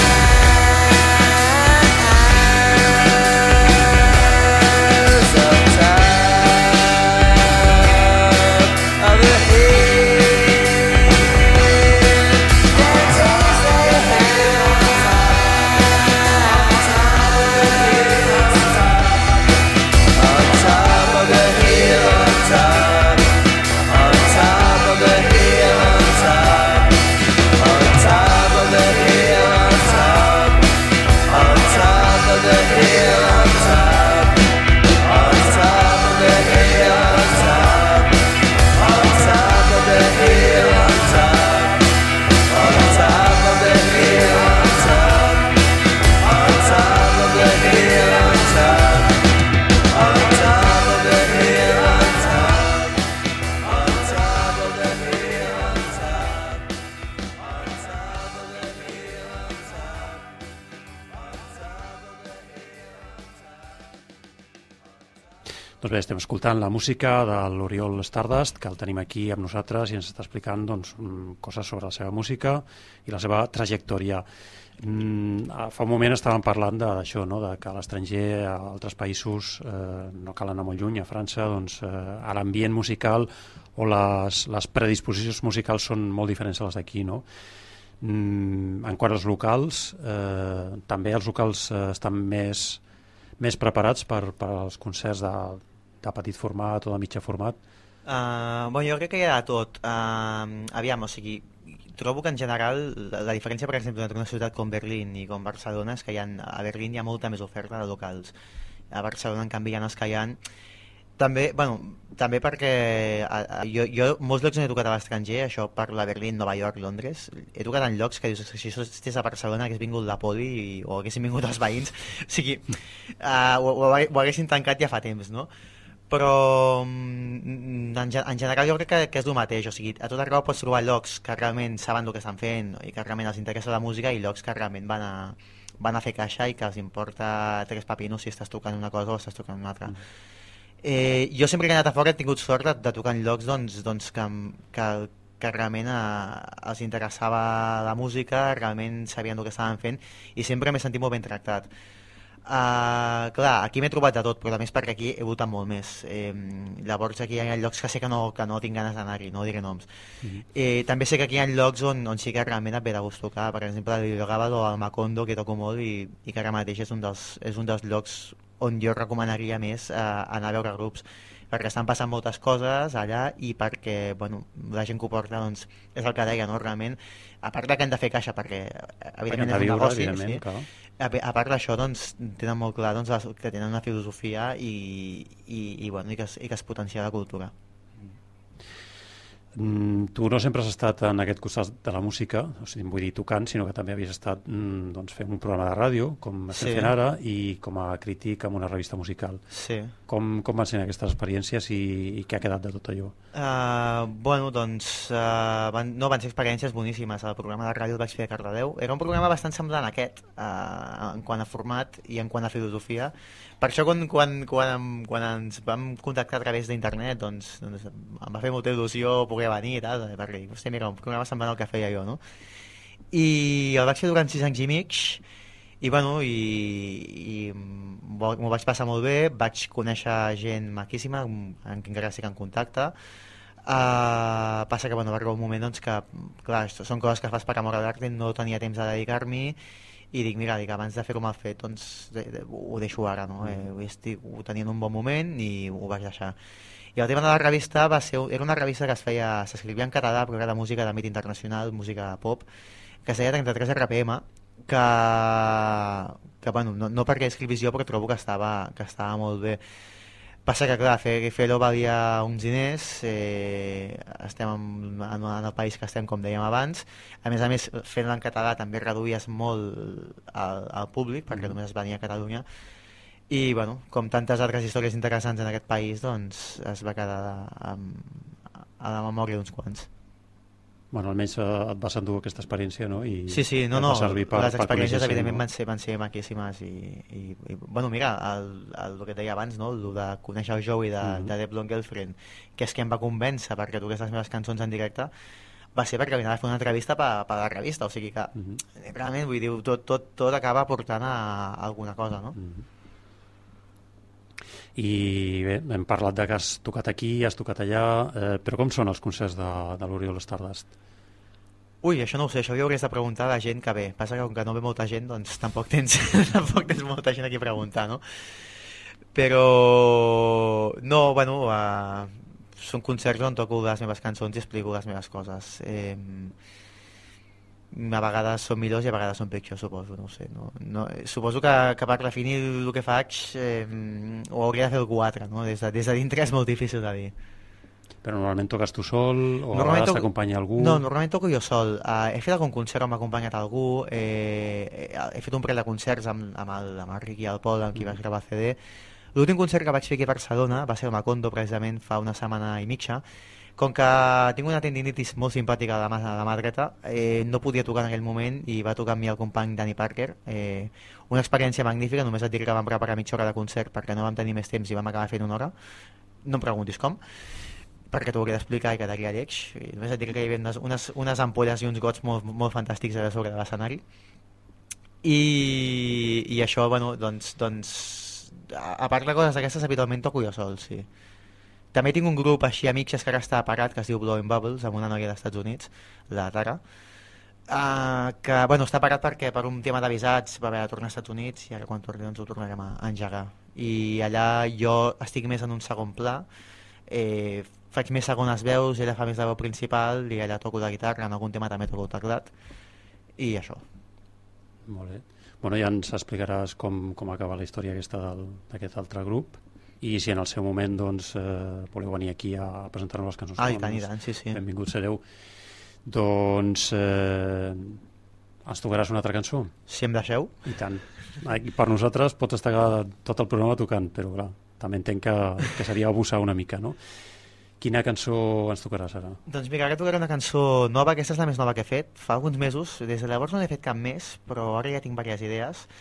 on top of a hill. There's a on top of the hill, on top, on top of the hill, on top, on top of the hill, on top, on top of the hill, on top, on top of the hill, on top, on top of the hill, on top, on top of the hill, on top, on top of the hill, on top. On top of the hill, on top, on top of the hill, on top, on top of the hill, on top, on top of the hill. Doncs bé, estem escoltant la música de l'Oriol Stardust, que el tenim aquí amb nosaltres i ens està explicant doncs, coses sobre la seva música i la seva trajectòria. Mm, fa un moment estàvem parlant d'això, no? De que a l'estranger, a altres països, eh, no cal anar molt lluny, a França, doncs, eh, l'ambient musical o les, les predisposicions musicals són molt diferents a les d'aquí, no? Mm, en quant als locals, eh, també els locals eh, estan més, més preparats per, per als concerts de, de petit format o de mitjà format? Uh, bueno, jo crec que hi ha de tot. Uh, aviam, o sigui, trobo que en general la, la diferència, per exemple, entre una ciutat com Berlín i com Barcelona és que hi ha, a Berlín hi ha molta més oferta de locals. A Barcelona, en canvi, hi ha els que hi ha... També, bueno, també perquè a, a, jo, jo molts llocs on he tocat a l'estranger, això parla Berlín, Nova York, Londres, he tocat en llocs que dius, si això estigués a Barcelona hagués vingut la poli i, o haguessin vingut els veïns, o sigui, uh, ho, ho, ho haguessin tancat ja fa temps, no? Però en, en general jo crec que, que és el mateix, o sigui, a tot arreu pots trobar llocs que realment saben el que estan fent i que realment els interessa la música i llocs que realment van a, van a fer caixa i que els importa tres papinos si estàs tocant una cosa o estàs tocant una altra. Mm. Eh, jo sempre que he anat a fora he tingut sort de, de tocar en llocs doncs, doncs que, que, que realment eh, els interessava la música, realment sabien el que estaven fent i sempre m'he sentit molt ben tractat. Uh, clar, aquí m'he trobat de tot, però també és perquè aquí he votat molt més. Eh, llavors aquí hi ha llocs que sé que no, que no tinc ganes d'anar-hi, no diré noms. Mm-hmm. Eh, també sé que aquí hi ha llocs on, on sí que realment et ve de gust tocar, per exemple el Videogàbal o el Macondo, que toco molt i, i que ara mateix és un dels, és un dels llocs on jo recomanaria més eh, anar a veure grups, perquè estan passant moltes coses allà i perquè bueno, la gent que ho porta doncs, és el que deia, no? Realment, a part de que han de fer caixa perquè evidentment és un negoci, sí, a, a part d'això doncs, tenen molt clar doncs, que tenen una filosofia i, i, i, bueno, i, que, es, i que es potencia la cultura. Mm, tu no sempre has estat en aquest costat de la música, o sigui, vull dir tocant, sinó que també havies estat mm, doncs, fent un programa de ràdio, com estem sí. fent ara, i com a crític en una revista musical. Sí. Com, com van ser aquestes experiències i, i què ha quedat de tot allò? Uh, bueno, doncs, uh, van, no, van ser experiències boníssimes. El programa de ràdio el vaig fer a Cardedeu. Era un programa bastant semblant a aquest, uh, en quant a format i en quant a filosofia. Per això, quan, quan, quan, quan ens vam contactar a través d'internet, doncs, doncs em va fer molta il·lusió poder venir i tal, perquè, hòstia, mira, un programa semblant al que feia jo, no? I el vaig fer durant sis anys i mig, i, bueno, i, i m'ho vaig passar molt bé, vaig conèixer gent maquíssima, amb qui encara estic en contacte. Uh, passa que, bueno, va arribar un moment, doncs, que, clar, són coses que fas per amor a l'art, no tenia temps de dedicar-m'hi, i dic, mira, dic, abans de fer-ho mal fet, doncs de, de, ho deixo ara, no? Eh, estic tenint un bon moment i ho vaig deixar. I el tema de la revista va ser, era una revista que es feia, s'escrivia en català, però era de música d'àmbit internacional, música pop, que es deia trenta-tres R P M, que, que bueno, no, no perquè escrivís jo, però trobo que estava, que estava molt bé. Passa que, clar, fer, fer-ho valia uns diners, eh, estem en, en, en el país que estem, com dèiem abans. A més a més, fent-lo en català també reduïes molt el, el públic, perquè mm. només es venia a Catalunya. I, bueno, com tantes altres històries interessants en aquest país, doncs es va quedar a, a la memòria d'uns quants. Bueno, almenys eh, et vas endur aquesta experiència, no? I sí, sí, no, no, per, les experiències per evidentment no? van ser, van ser maquíssimes i, i, i bueno, mira, el, el, el que et deia abans, no? El de conèixer el Joey de, mm-hmm. de The Blonde Girlfriend, que és que em va convèncer perquè toqués les meves cançons en directe, va ser perquè venia a fer una entrevista per, per la revista, o sigui que mm-hmm. realment, vull dir, tot, tot, tot acaba portant a, a alguna cosa, no? Mm-hmm. I bé, hem parlat de que has tocat aquí, has tocat allà, eh, però com són els concerts de, de l'Oriol Stardust? Ui, això no ho sé, això li hauries de preguntar a la gent que ve. Passa que com que no ve molta gent, doncs tampoc tens, tampoc tens molta gent aquí a preguntar, no? Però, no, bueno, uh, són concerts on toco les meves cançons i explico les meves coses. Eh, a vegades són millors i a vegades són pitjors, suposo, no ho sé. No, no, suposo que, que per definir el que faig eh, ho hauria de fer algú altre, no? Des de, des de dintre és molt difícil de dir. Però normalment toques tu sol o a vegades t'acompanya algú? No, normalment toco jo sol. Uh, he fet algun concert on m'ha acompanyat algú, eh, he fet un parell de concerts amb, amb, el, amb el Ricky i el Pol, amb qui vaig gravar C D. L'últim concert que vaig fer aquí a Barcelona va ser el Macondo, precisament fa una setmana i mitja. Com que tinc una tendinitis molt simpàtica a la mà, a la mà dreta, eh, no podia tocar en aquell moment i va tocar amb mi el company Danny Parker. Eh, una experiència magnífica, només et diré que vam preparar mitja hora de concert perquè no vam tenir més temps i vam acabar fent una hora. No em preguntis com, perquè t'ho hauria d'explicar i quedaria lleig. I només et diré que hi havia unes, unes, unes ampolles i uns gots molt, molt fantàstics a sobre de l'escenari. I, I això, bueno, doncs, doncs a, a part de coses d'aquestes, habitualment toco jo sol, sí. També tinc un grup així amics que ara està parat, que es diu Blowing Bubbles, amb una noia dels Estats Units, la Tara, uh, que bueno, està parat perquè per un tema d'avisats va haver de tornar als Estats Units i ara quan torni doncs ho tornarem a engegar. I allà jo estic més en un segon pla, eh, faig més segones veus, ella fa més de veu principal i allà toco la guitarra, en algun tema també toco el teclat i això. Molt bé. Bueno, ja ens explicaràs com, com acaba la història aquesta d'aquest altre grup. I si en el seu moment doncs, eh, voleu venir aquí a presentar-nos les cançons, ah, i tant, i tant, sí, sí. benvinguts sereu. Doncs eh, ens tocaràs una altra cançó? Si em deixeu. I tant. Per nosaltres pots estar tot el programa tocant, però clar, també entenc que, que seria abusar una mica, no? Quina cançó ens tocaràs ara? Doncs mira, ara tocaré una cançó nova, aquesta és la més nova que he fet, fa alguns mesos, des de llavors no n'he fet cap més, però ara ja tinc diverses idees.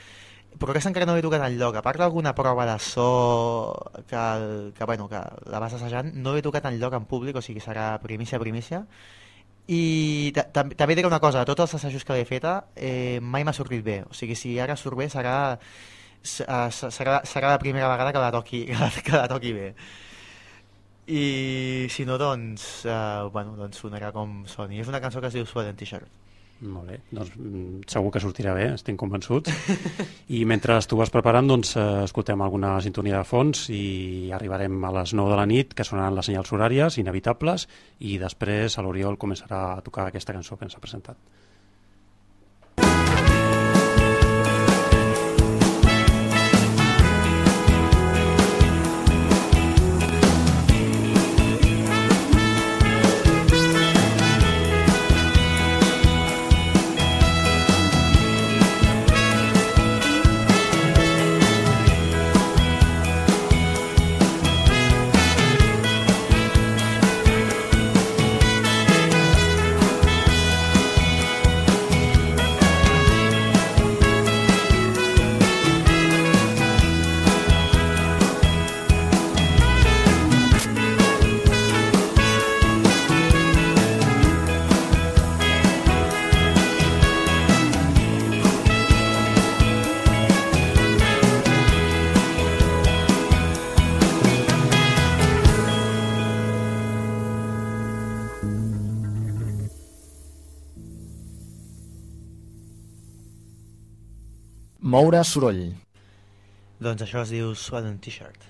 però aquesta encara no l'he tocat enlloc. A part d'alguna prova de so que, que, bueno, que la vas assajant, no l'he tocat enlloc en públic, o sigui, serà primícia, primícia. I també diré una cosa, de tots els assajos que l'he feta eh, mai m'ha sortit bé, o sigui, si ara surt bé serà, serà, serà la primera vegada que la toqui, que la, que la toqui bé. I si no, doncs, eh, bueno, doncs sonarà com soni. És una cançó que es diu Sweat and T-shirt. Molt bé, doncs segur que sortirà bé, estem convençuts. I mentre tu vas preparant, doncs eh, escoltem alguna sintonia de fons i arribarem a les nou de la nit, que sonaran les senyals horàries inevitables, i després l'Oriol començarà a tocar aquesta cançó que ens ha presentat. Moure soroll. Doncs això es diu Sweat and T-shirt.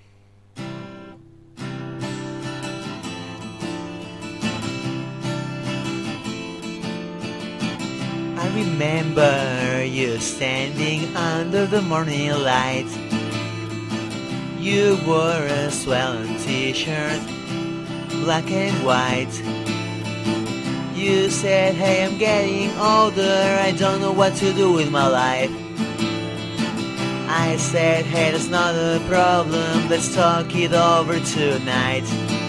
I remember you standing under the morning light. You wore a swell T-shirt, black and white. You said, hey, I'm getting older, I don't know what to do with my life. I said, hey, that's not a problem, let's talk it over tonight.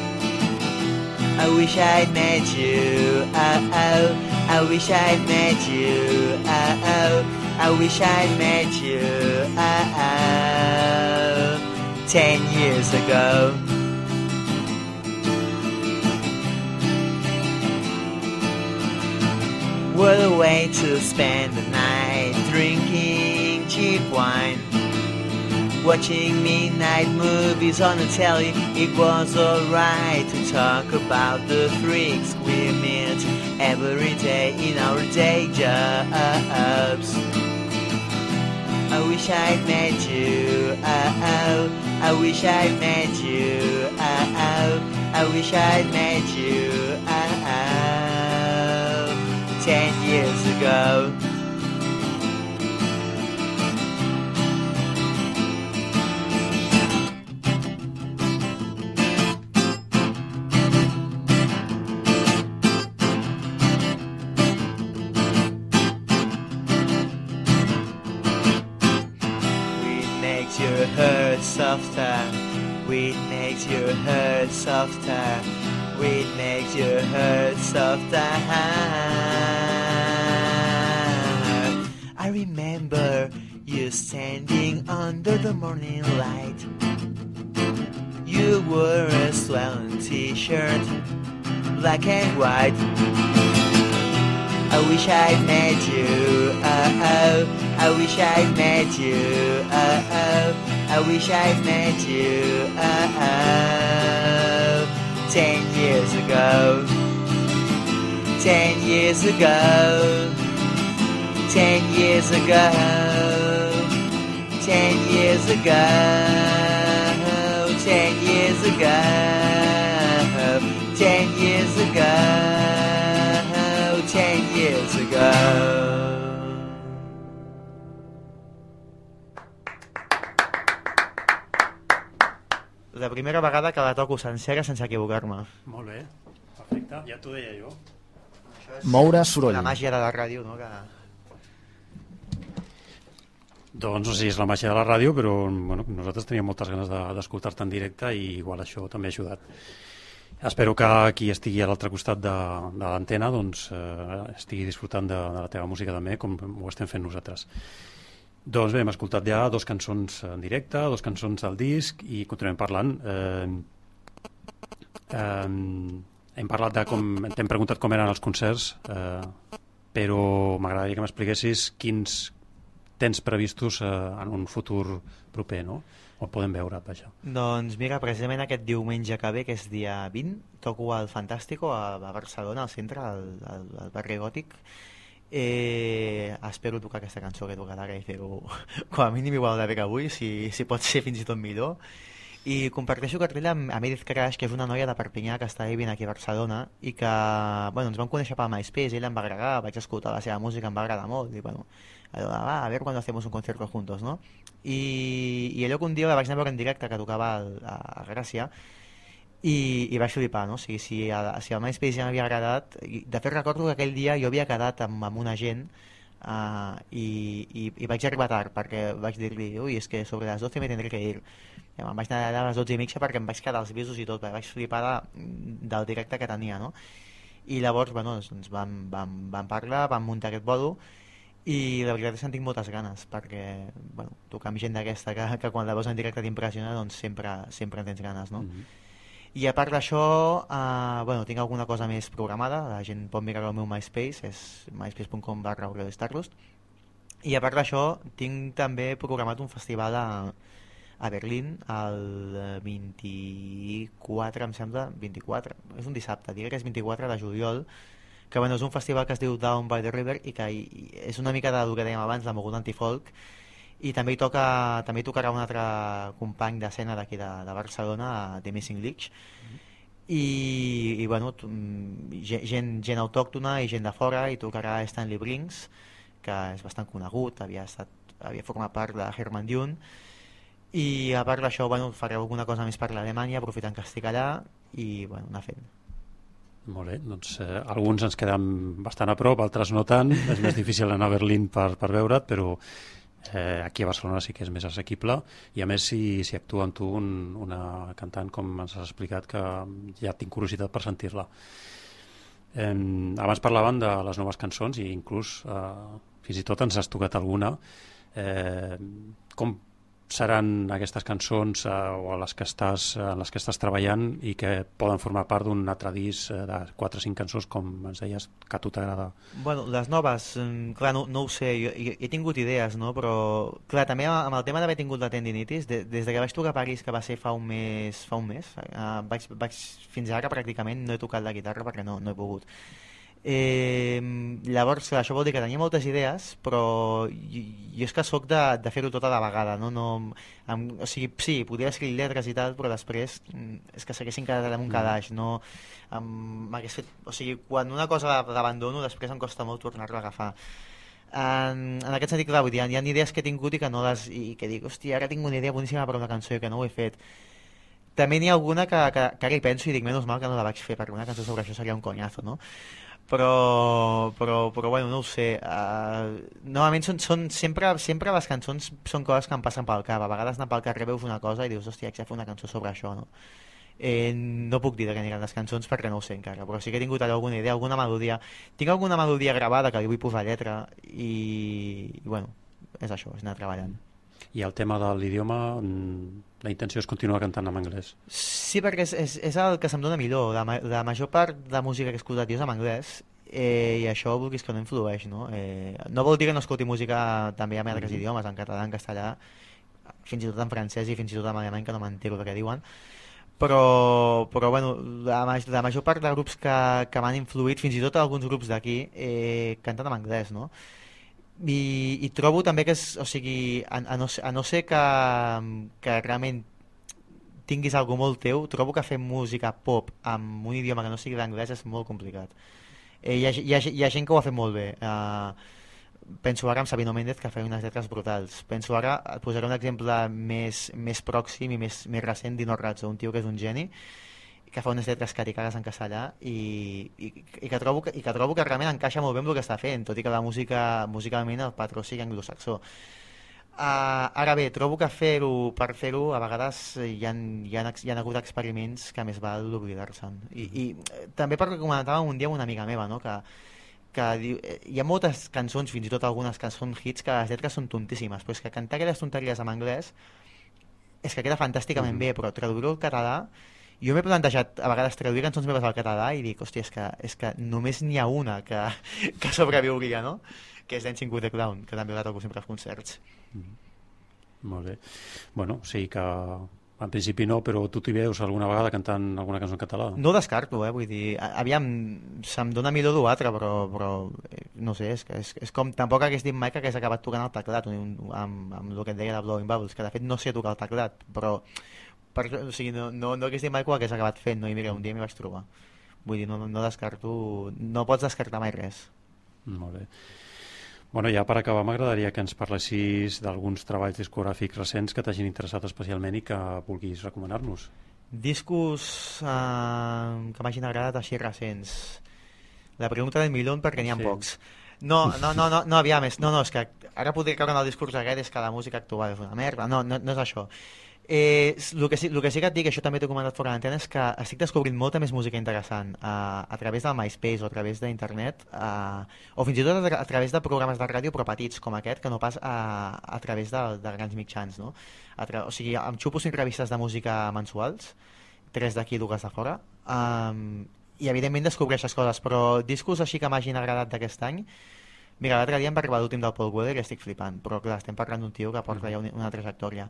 I wish I'd met you, oh, oh, I wish I'd met you, oh, oh, I wish I'd met you, oh, oh, ten years ago. What a way to spend the night, drinking cheap wine, watching midnight movies on the telly. It was alright to talk about the freaks we meet every day in our day jobs. I wish I'd met you, oh, oh, I wish I'd met you, oh, oh, I wish I'd met you, oh, oh, ten years ago. Your hurt softer, weed makes your hurt softer, weed makes your hurt softer. I remember you standing under the morning light. You wore a swollen T-shirt, black and white. I wish I'd met you, oh, oh, I wish I'd met you, oh, oh, I wish I'd met you, oh, oh, ten years ago, ten years ago, ten years ago, ten years ago, ten years ago, ten years ago, ten years ago. La primera vegada que la toco sencera sense equivocar-me. Molt bé, perfecte, ja t'ho deia jo. Moure soroll. La màgia de la ràdio, no? Que... Doncs no sé si és la màgia de la ràdio, però bueno, nosaltres teníem moltes ganes d'escoltar-te en directe i igual això també ha ajudat. Espero que qui estigui a l'altre costat de, de l'antena doncs, eh, estigui disfrutant de, de la teva música també, com ho estem fent nosaltres. Doncs bé, hem escoltat ja dos cançons en directe, dos cançons del disc i continuem parlant. Eh, eh, hem parlat de com... T'hem preguntat com eren els concerts, eh, però m'agradaria que m'expliquessis quins tens previstos eh, en un futur proper, no? O podem veure, vaja. Doncs mira, precisament aquest diumenge que ve, que és dia vint, toco al Fantástico a, a Barcelona, al centre, al, al, al barri gòtic. Eh, espero tocar aquesta cançó que he tocat ara i fer-ho com a mínim igual de bé que avui, si, si pot ser fins i tot millor. I comparteixo cartell amb, amb Edith Crash, que és una noia de Perpinyà que està vivint aquí a Barcelona i que, bueno, ens vam conèixer per MySpace, ella em va agradar, vaig escoltar la seva música, em va agradar molt i bueno, va, a veure quan hacemos un concierto juntos, no? I, i allò que un dia la vaig anar a veure en directe que tocava al, a, a Gràcia i, i vaig flipar, no? O sigui, si, a, si el MySpace ja m'havia agradat, i, de fet recordo que aquell dia jo havia quedat amb, amb una gent uh, i, i, i vaig arribar tard perquè vaig dir-li, ui, és que sobre les doce me tendré que ir. I me'n vaig anar allà a les dotze i mitja perquè em vaig quedar als visos i tot, perquè vaig flipar de, del directe que tenia, no? I llavors, bueno, doncs vam, vam, vam parlar, vam muntar aquest bolo i la veritat és que en tinc moltes ganes perquè, bueno, tocar amb gent d'aquesta que, que quan la veus en directe t'impressiona, doncs sempre, sempre en tens ganes, no? Mm-hmm. I a part d'això, eh, bueno, tinc alguna cosa més programada, la gent pot mirar el meu MySpace, és myspace punt com barra Aureli Starlust, i a part d'això tinc també programat un festival a, a Berlín el vint-i-quatre, em sembla, vint-i-quatre, és un dissabte, diria que és vint-i-quatre de juliol, que bueno, és un festival que es diu Down by the River i que hi, és una mica del que dèiem abans, la moguda antifolk, i també hi, toca, també hi tocarà un altre company d'escena d'aquí de, de Barcelona, The Missing Leech, mm-hmm. i, i bueno, gent, gent autòctona i gent de fora, i tocarà Stanley Brinks, que és bastant conegut, havia, estat, havia format part de Herman Dune, i a part d'això, bueno, faré alguna cosa més per l'Alemanya, aprofitant que estic allà, i bueno, anar fent. Molt bé, doncs eh, alguns ens quedem bastant a prop, altres no tant, és més difícil anar a Berlín per, per veure't, però eh, aquí a Barcelona sí que és més assequible, i a més si, si actua amb tu un, una cantant com ens has explicat, que ja tinc curiositat per sentir-la. Eh, abans parlaven de les noves cançons i inclús eh, fins i tot ens has tocat alguna. Eh, com seran aquestes cançons eh, o les que estàs, en les que estàs treballant i que poden formar part d'un altre disc eh, de quatre o cinc cançons, com ens deies que a tu t'agrada? Bueno, les noves, clar, no, no ho sé, jo, jo he tingut idees, no? Però clar, també amb el tema d'haver tingut la tendinitis, de, des de que vaig tocar a París, que va ser fa un mes, fa un mes eh, vaig, vaig, fins ara pràcticament no he tocat la guitarra perquè no, no he pogut. Eh, llavors això vol dir que tenia moltes idees, però jo, jo és que soc de, de fer-ho tot a la vegada, no? No, amb, o sigui, sí, podria escriure lletres i tal, però després és que s'haguessin quedat en un calaix, no? M'hagués fet, o sigui, quan una cosa l'abandono després em costa molt tornar-la a agafar. En, en aquest sentit, clar, vull dir, hi ha idees que he tingut i que no les, i que dic, hòstia, ara tinc una idea boníssima per una cançó i que no ho he fet. També n'hi ha alguna que, que, que ara hi penso i dic, menys mal que no la vaig fer, perquè una cançó sobre això seria un conyazo, no? Però, però, però bueno, no ho sé. Uh, normalment són, són sempre, sempre les cançons són coses que em passen pel cap. A vegades anar pel carrer veus una cosa i dius, hòstia, haig de fer una cançó sobre això, no? Eh, no puc dir de què aniran les cançons perquè no ho sé encara, però sí que he tingut alguna idea, alguna melodia. Tinc alguna melodia gravada que li vull posar lletra i, i bueno, és això, és anar treballant. I el tema de l'idioma, la intenció és continuar cantant en anglès? Sí, perquè és, és, és el que se'm dona millor. La, la major part de música que he escoltat jo és en anglès, eh, i això vulguis que no influeix, no? Eh, no vol dir que no escolti música també en altres mm-hmm. idiomes, en català, en castellà, fins i tot en francès i fins i tot en alemany, que no m'entero del que diuen. Però, però bueno, la, la major part de grups que, que m'han influït, fins i tot alguns grups d'aquí, eh, canten en anglès, no? I, i trobo també que és, o sigui, a, a, no, a no ser que, que realment tinguis algo molt teu, trobo que fer música pop amb un idioma que no sigui l'anglès és molt complicat. Eh, hi, ha, hi, ha, hi ha gent que ho ha fet molt bé. Uh, penso ara en Sabino Méndez, que feia unes lletres brutals. Penso ara, et posaré un exemple més, més pròxim i més, més recent, Dino Razzo, un tio que és un geni, que fa unes lletres caricades en castellà i, i, i, que trobo que, i que trobo que realment encaixa molt bé amb el que està fent, tot i que la música, musicalment el patró sigui anglosaxó. Uh, ara bé, trobo que fer-ho per fer-ho a vegades hi ha, hi, ha, hi ha hagut experiments que més val oblidar-se'n. I, i també perquè comentàvem un dia amb una amiga meva, no? que, que diu, hi ha moltes cançons, fins i tot algunes que són hits, que les lletres són tontíssimes, però és que cantar aquelles tonteries en anglès és que queda fantàsticament mm-hmm. bé, però traduir-ho al català, jo m'he plantejat a vegades traduir cançons meves al català i dic, hòstia, és que, és que només n'hi ha una que, que sobreviuria, no? Que és Dancing with the Clown, que també la toco sempre als concerts. Mm-hmm. Molt bé. Bueno, sí que... En principi no, però tu t'hi veus alguna vegada cantant alguna cançó en català? No descarto, eh? Vull dir, aviam, se'm dona millor dur altre, però, però no sé, és, que és, és com tampoc hagués dit mai que hagués acabat tocant el teclat amb, amb, amb el que et deia de Blowing Bubbles, que de fet no sé tocar el teclat, però per, o sigui, no, no, no hagués dit mai que ho hagués acabat fent, no? I mira, un dia m'hi vaig trobar. Vull dir, no, no descarto, no pots descartar mai res. Molt bé. Bueno, ja per acabar m'agradaria que ens parlessis d'alguns treballs discogràfics recents que t'hagin interessat especialment i que vulguis recomanar-nos. Discos eh, que m'hagin agradat així recents. La pregunta del milió perquè n'hi ha sí. pocs. No, no, no, no, no aviam, és, no, no, és que ara podria caure en el discurs aquest és que la música actual és una merda, no, no, no és això. Eh, el, que sí, el que sí que et dic, això també t'he comentat fora d'antena, és que estic descobrint molta més música interessant a, a través del MySpace o a través d'internet a, o fins i tot a, a través de programes de ràdio però petits com aquest, que no pas a, a través de, de grans mitjans, no? A tra... O sigui, em xupo cinc revistes de música mensuals, tres d'aquí i dues de fora, um, i evidentment descobreixes coses, però discos així que m'hagin agradat d'aquest any. Mira, l'altre dia em va arribar l'últim del Paul Weller i estic flipant, però clar, estem parlant d'un tio que porta ja una trajectòria.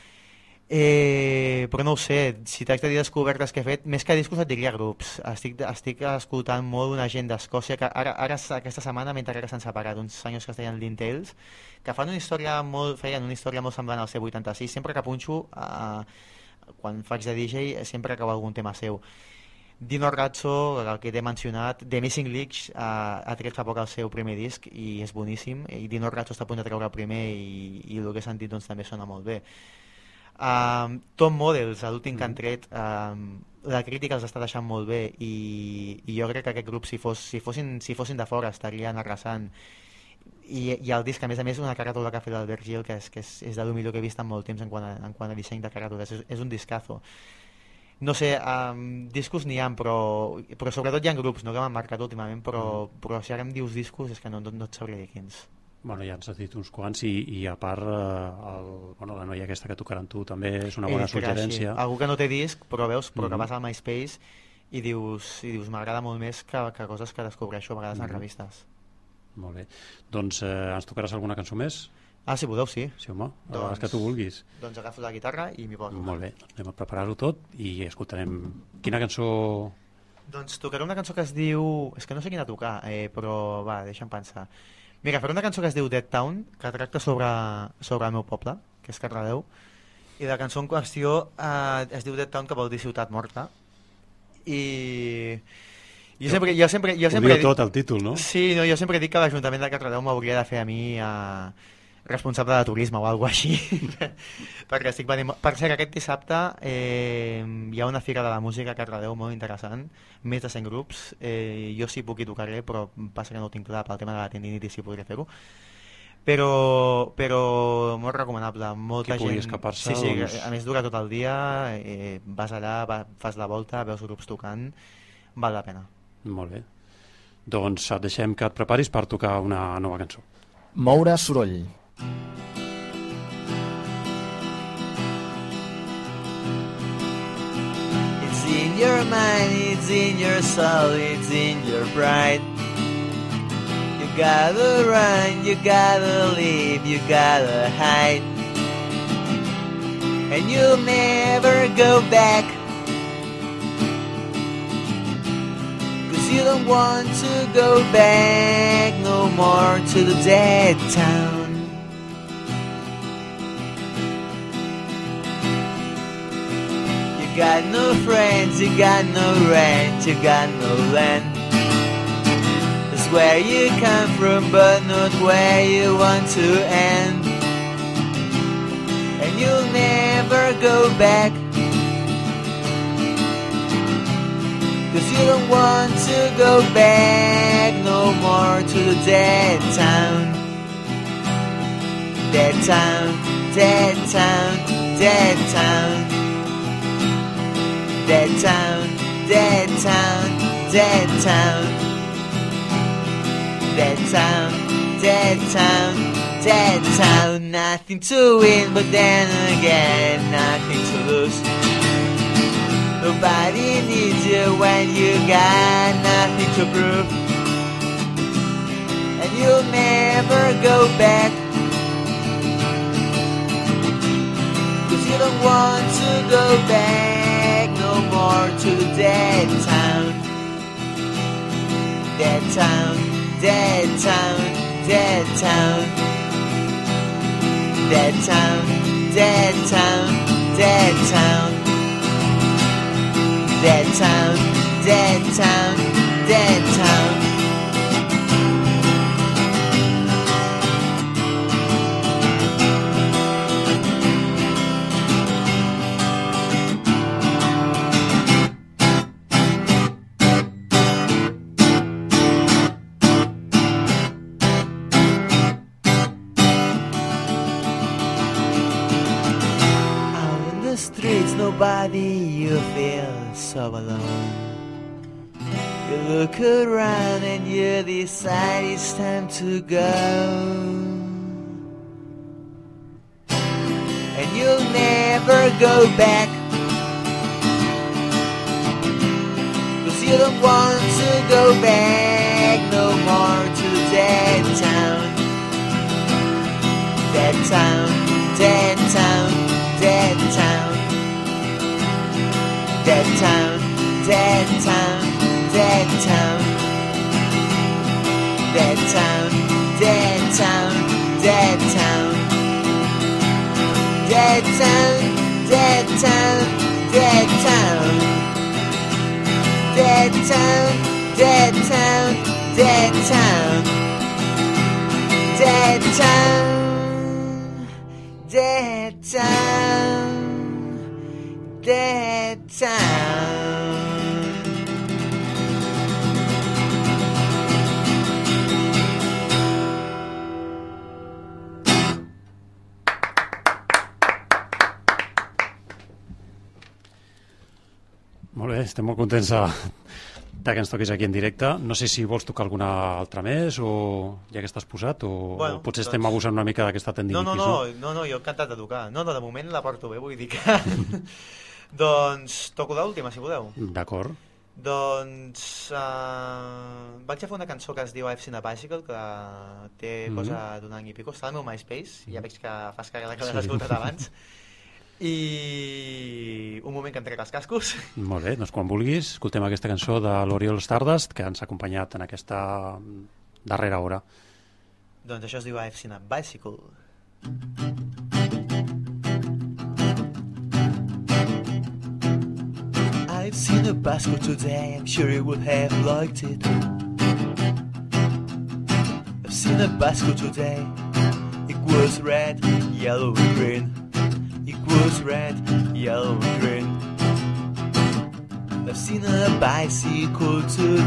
Eh, però no ho sé, si t'haig de dir descobertes que he fet, més que discos et diria grups. Estic, estic escoltant molt una gent d'Escòcia que ara, ara aquesta setmana mentre que s'han separat uns senyors que es deien Lintales, que fan una història molt, feien una història molt semblant al C vuitanta-sis. Sempre que punxo eh, quan faig de D J sempre acabo algun tema seu. Dino Razzo, el que t'he mencionat, The Missing League, eh, ha tret fa poc el seu primer disc i és boníssim, i Dino Razzo està a punt de treure el primer i, i el que he sentit doncs, també sona molt bé. Um, Tom Models, l'últim que han tret, um, la crítica els està deixant molt bé i, i jo crec que aquest grup si, fos, si, fossin, si fossin de fora estarien arrasant i, i el disc a més a més una caràtula que ha fet l'Albert Gil que és, que és, és de lo millor que he vist en molt temps en quant a, en quant a disseny de caràtules, és, és un discazo. No sé, um, discos n'hi ha però, però sobretot hi ha grups no, que m'han marcat últimament però, però si ara em dius discos és que no, no, no et sabria dir quins. Bueno, ja ens has dit uns quants i, i a part eh, el, bueno, la noia aquesta que tocarà amb tu també és una bona suggerència. Algú que no té disc però veus, però mm-hmm. que vas al MySpace i dius, i dius m'agrada molt més que, que coses que descobreixo a vegades mm-hmm. en revistes. Molt bé. Doncs eh, ens tocaràs alguna cançó més? Ah, si podeu, sí. Sí, home, a vegades que tu vulguis. Doncs agafo la guitarra i m'hi poso. Molt bé, anem a preparar-ho tot i escoltarem quina cançó... Doncs tocaré una cançó que es diu... És que no sé quina tocar, eh, però va, deixa'm pensar. Mira, faré una cançó que es diu Dead Town, que tracta sobre, sobre el meu poble, que és Cardedeu, i la cançó en qüestió eh, es diu Dead Town, que vol dir ciutat morta, i... Jo sempre, jo sempre, jo sempre ho diu tot el títol, no? Sí, no, jo sempre dic que l'Ajuntament de Cardedeu m'hauria de fer a mi eh, responsable de turisme o alguna cosa així, perquè estic venint... Per cert, aquest dissabte eh, hi ha una fira de la música a Cardedeu molt interessant, més de cent grups, eh, jo sí puc hi tocaré, però passa que no ho tinc clar pel tema de la tendinitis si podré fer-ho, però, però molt recomanable, molta gent... Qui pugui gent... escapar-se, sí, sí, doncs... a més dura tot el dia, eh, vas allà, va, fas la volta, veus grups tocant, val la pena. Molt bé. Doncs et deixem que et preparis per tocar una nova cançó. Moure soroll. It's in your mind, it's in your soul, it's in your pride. You gotta run, you gotta leave, you gotta hide. And you'll never go back, 'cause you don't want to go back no more to the dead town. You got no friends, you got no rent, you got no land. It's where you come from but not where you want to end. And you'll never go back, 'cause you don't want to go back no more to the dead town. Dead town, dead town, dead town. Dead town, dead town, dead town. Dead town, dead town, dead town. Nothing to win, but then again, nothing to lose. Nobody needs you when you got nothing to prove. And you'll never go back, 'cause you don't want to go back no more to the dead town. Dead town, dead town, dead town. Dead town, dead town, dead town. Dead town, dead town, dead town. Nobody, you feel so alone. You look around and you decide it's time to go. And you'll never go back, 'cause you don't want to go back no more to the dead town. Dead town, dead town, dead town. Dead town, dead town, dead town. Dead town, dead town, dead town. Dead town, dead town, dead town. Dead town, dead town, dead town. Dead town, dead town. Dead town. Molt bé, estem molt contents de, de que ens toquis aquí en directe. No sé si vols tocar alguna altra més o ja que estàs posat o, bueno, o potser doncs... estem abusant una mica d'aquesta tendinitis. No, no, no, no, no, jo he encantat de tocar. No, no, de moment la porto bé, vull dir que... Doncs toco l'última, si voleu. D'acord. Doncs uh, vaig a fer una cançó que es diu I've Seen a Bicycle, que té mm-hmm. cosa d'un any i pico. Està al meu MySpace, ja veig que fas cagar que l'has escoltat abans. I un moment que em trec els cascos. Molt bé, doncs quan vulguis escoltem aquesta cançó de l'Oriol Stardust que ens ha acompanyat en aquesta darrera hora. Doncs això es diu I've Seen a Bicycle. I've seen a bicycle today, I'm sure you would have liked it. I've seen a bicycle today, it was red, yellow and green. It was red, yellow and green. I've seen a bicycle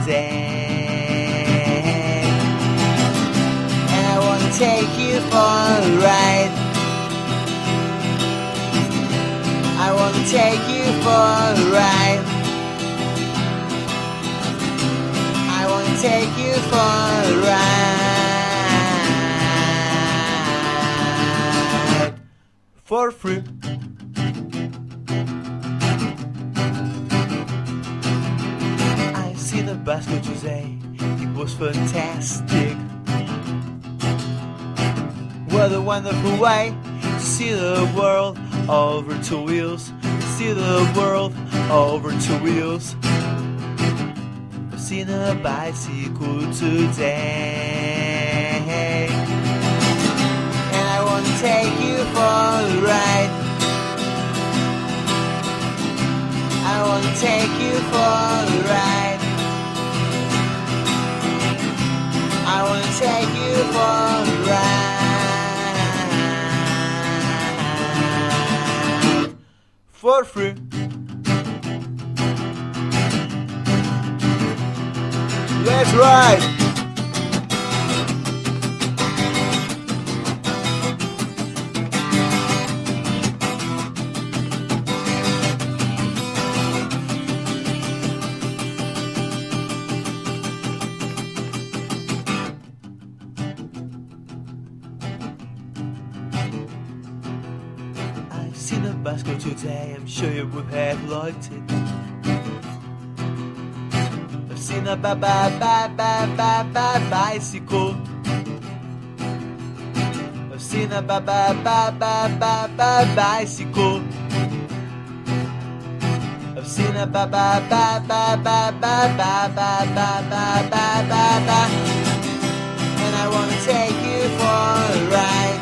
today, and I want to take you for a ride. I want to take you for a ride. I want to take you for a ride. For free. I've seen a bicycle today. It was fantastic. What a wonderful way to see the world over two wheels, see the world over two wheels. I've seen a bicycle today, and I want to take you for a ride. I want to take you for a ride. I want to take you for a ride. For free. Let's ride. seen a bicycle today, I'm sure you would have liked it. I've seen a ba ba ba ba ba ba bicycle. I've seen a ba ba ba ba ba ba bicycle. I've seen a ba ba ba ba ba ba ba ba ba ba ba ba ba. And I wanna take you for a ride.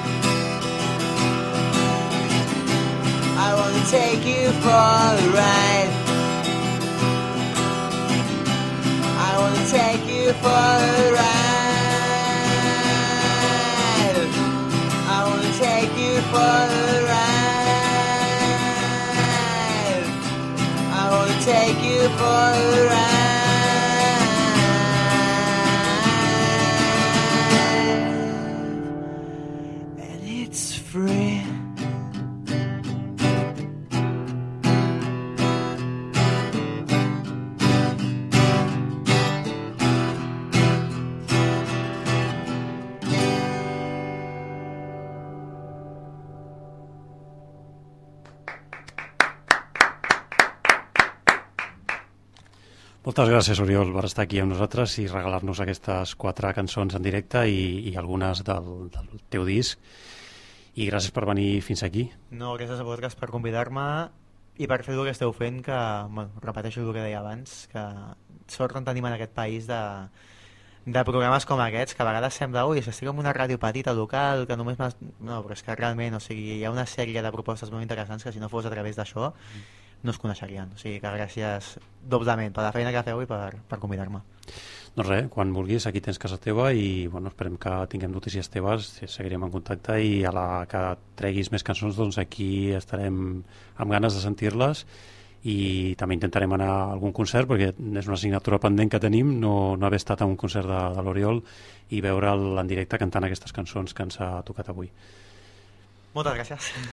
I wanna take you for a ride. I wanna take you for a ride. I wanna take you for a ride. I wanna take you for a ride. And it's free. Moltes gràcies, Oriol, per estar aquí amb nosaltres i regalar-nos aquestes quatre cançons en directe i, i algunes del, del teu disc. I gràcies per venir fins aquí. No, gràcies a vosaltres per convidar-me i per fer el que esteu fent, que, bueno, repeteixo el que deia abans, que sort on tenim en aquest país de, de programes com aquests, que a vegades sembla, ui, estic en una ràdio petita, local, que només... No, però és que realment, o sigui, hi ha una sèrie de propostes molt interessants que si no fos a través d'això no es coneixerien. O sigui que gràcies doblement per la feina que feu i per, per convidar-me. Doncs res, quan vulguis, aquí tens casa teva i bueno, esperem que tinguem notícies teves, seguirem en contacte i a la que treguis més cançons, doncs aquí estarem amb ganes de sentir-les i també intentarem anar a algun concert perquè és una assignatura pendent que tenim, no, no haver estat a un concert de, de l'Oriol i veure'l en directe cantant aquestes cançons que ens ha tocat avui. Moltes gràcies.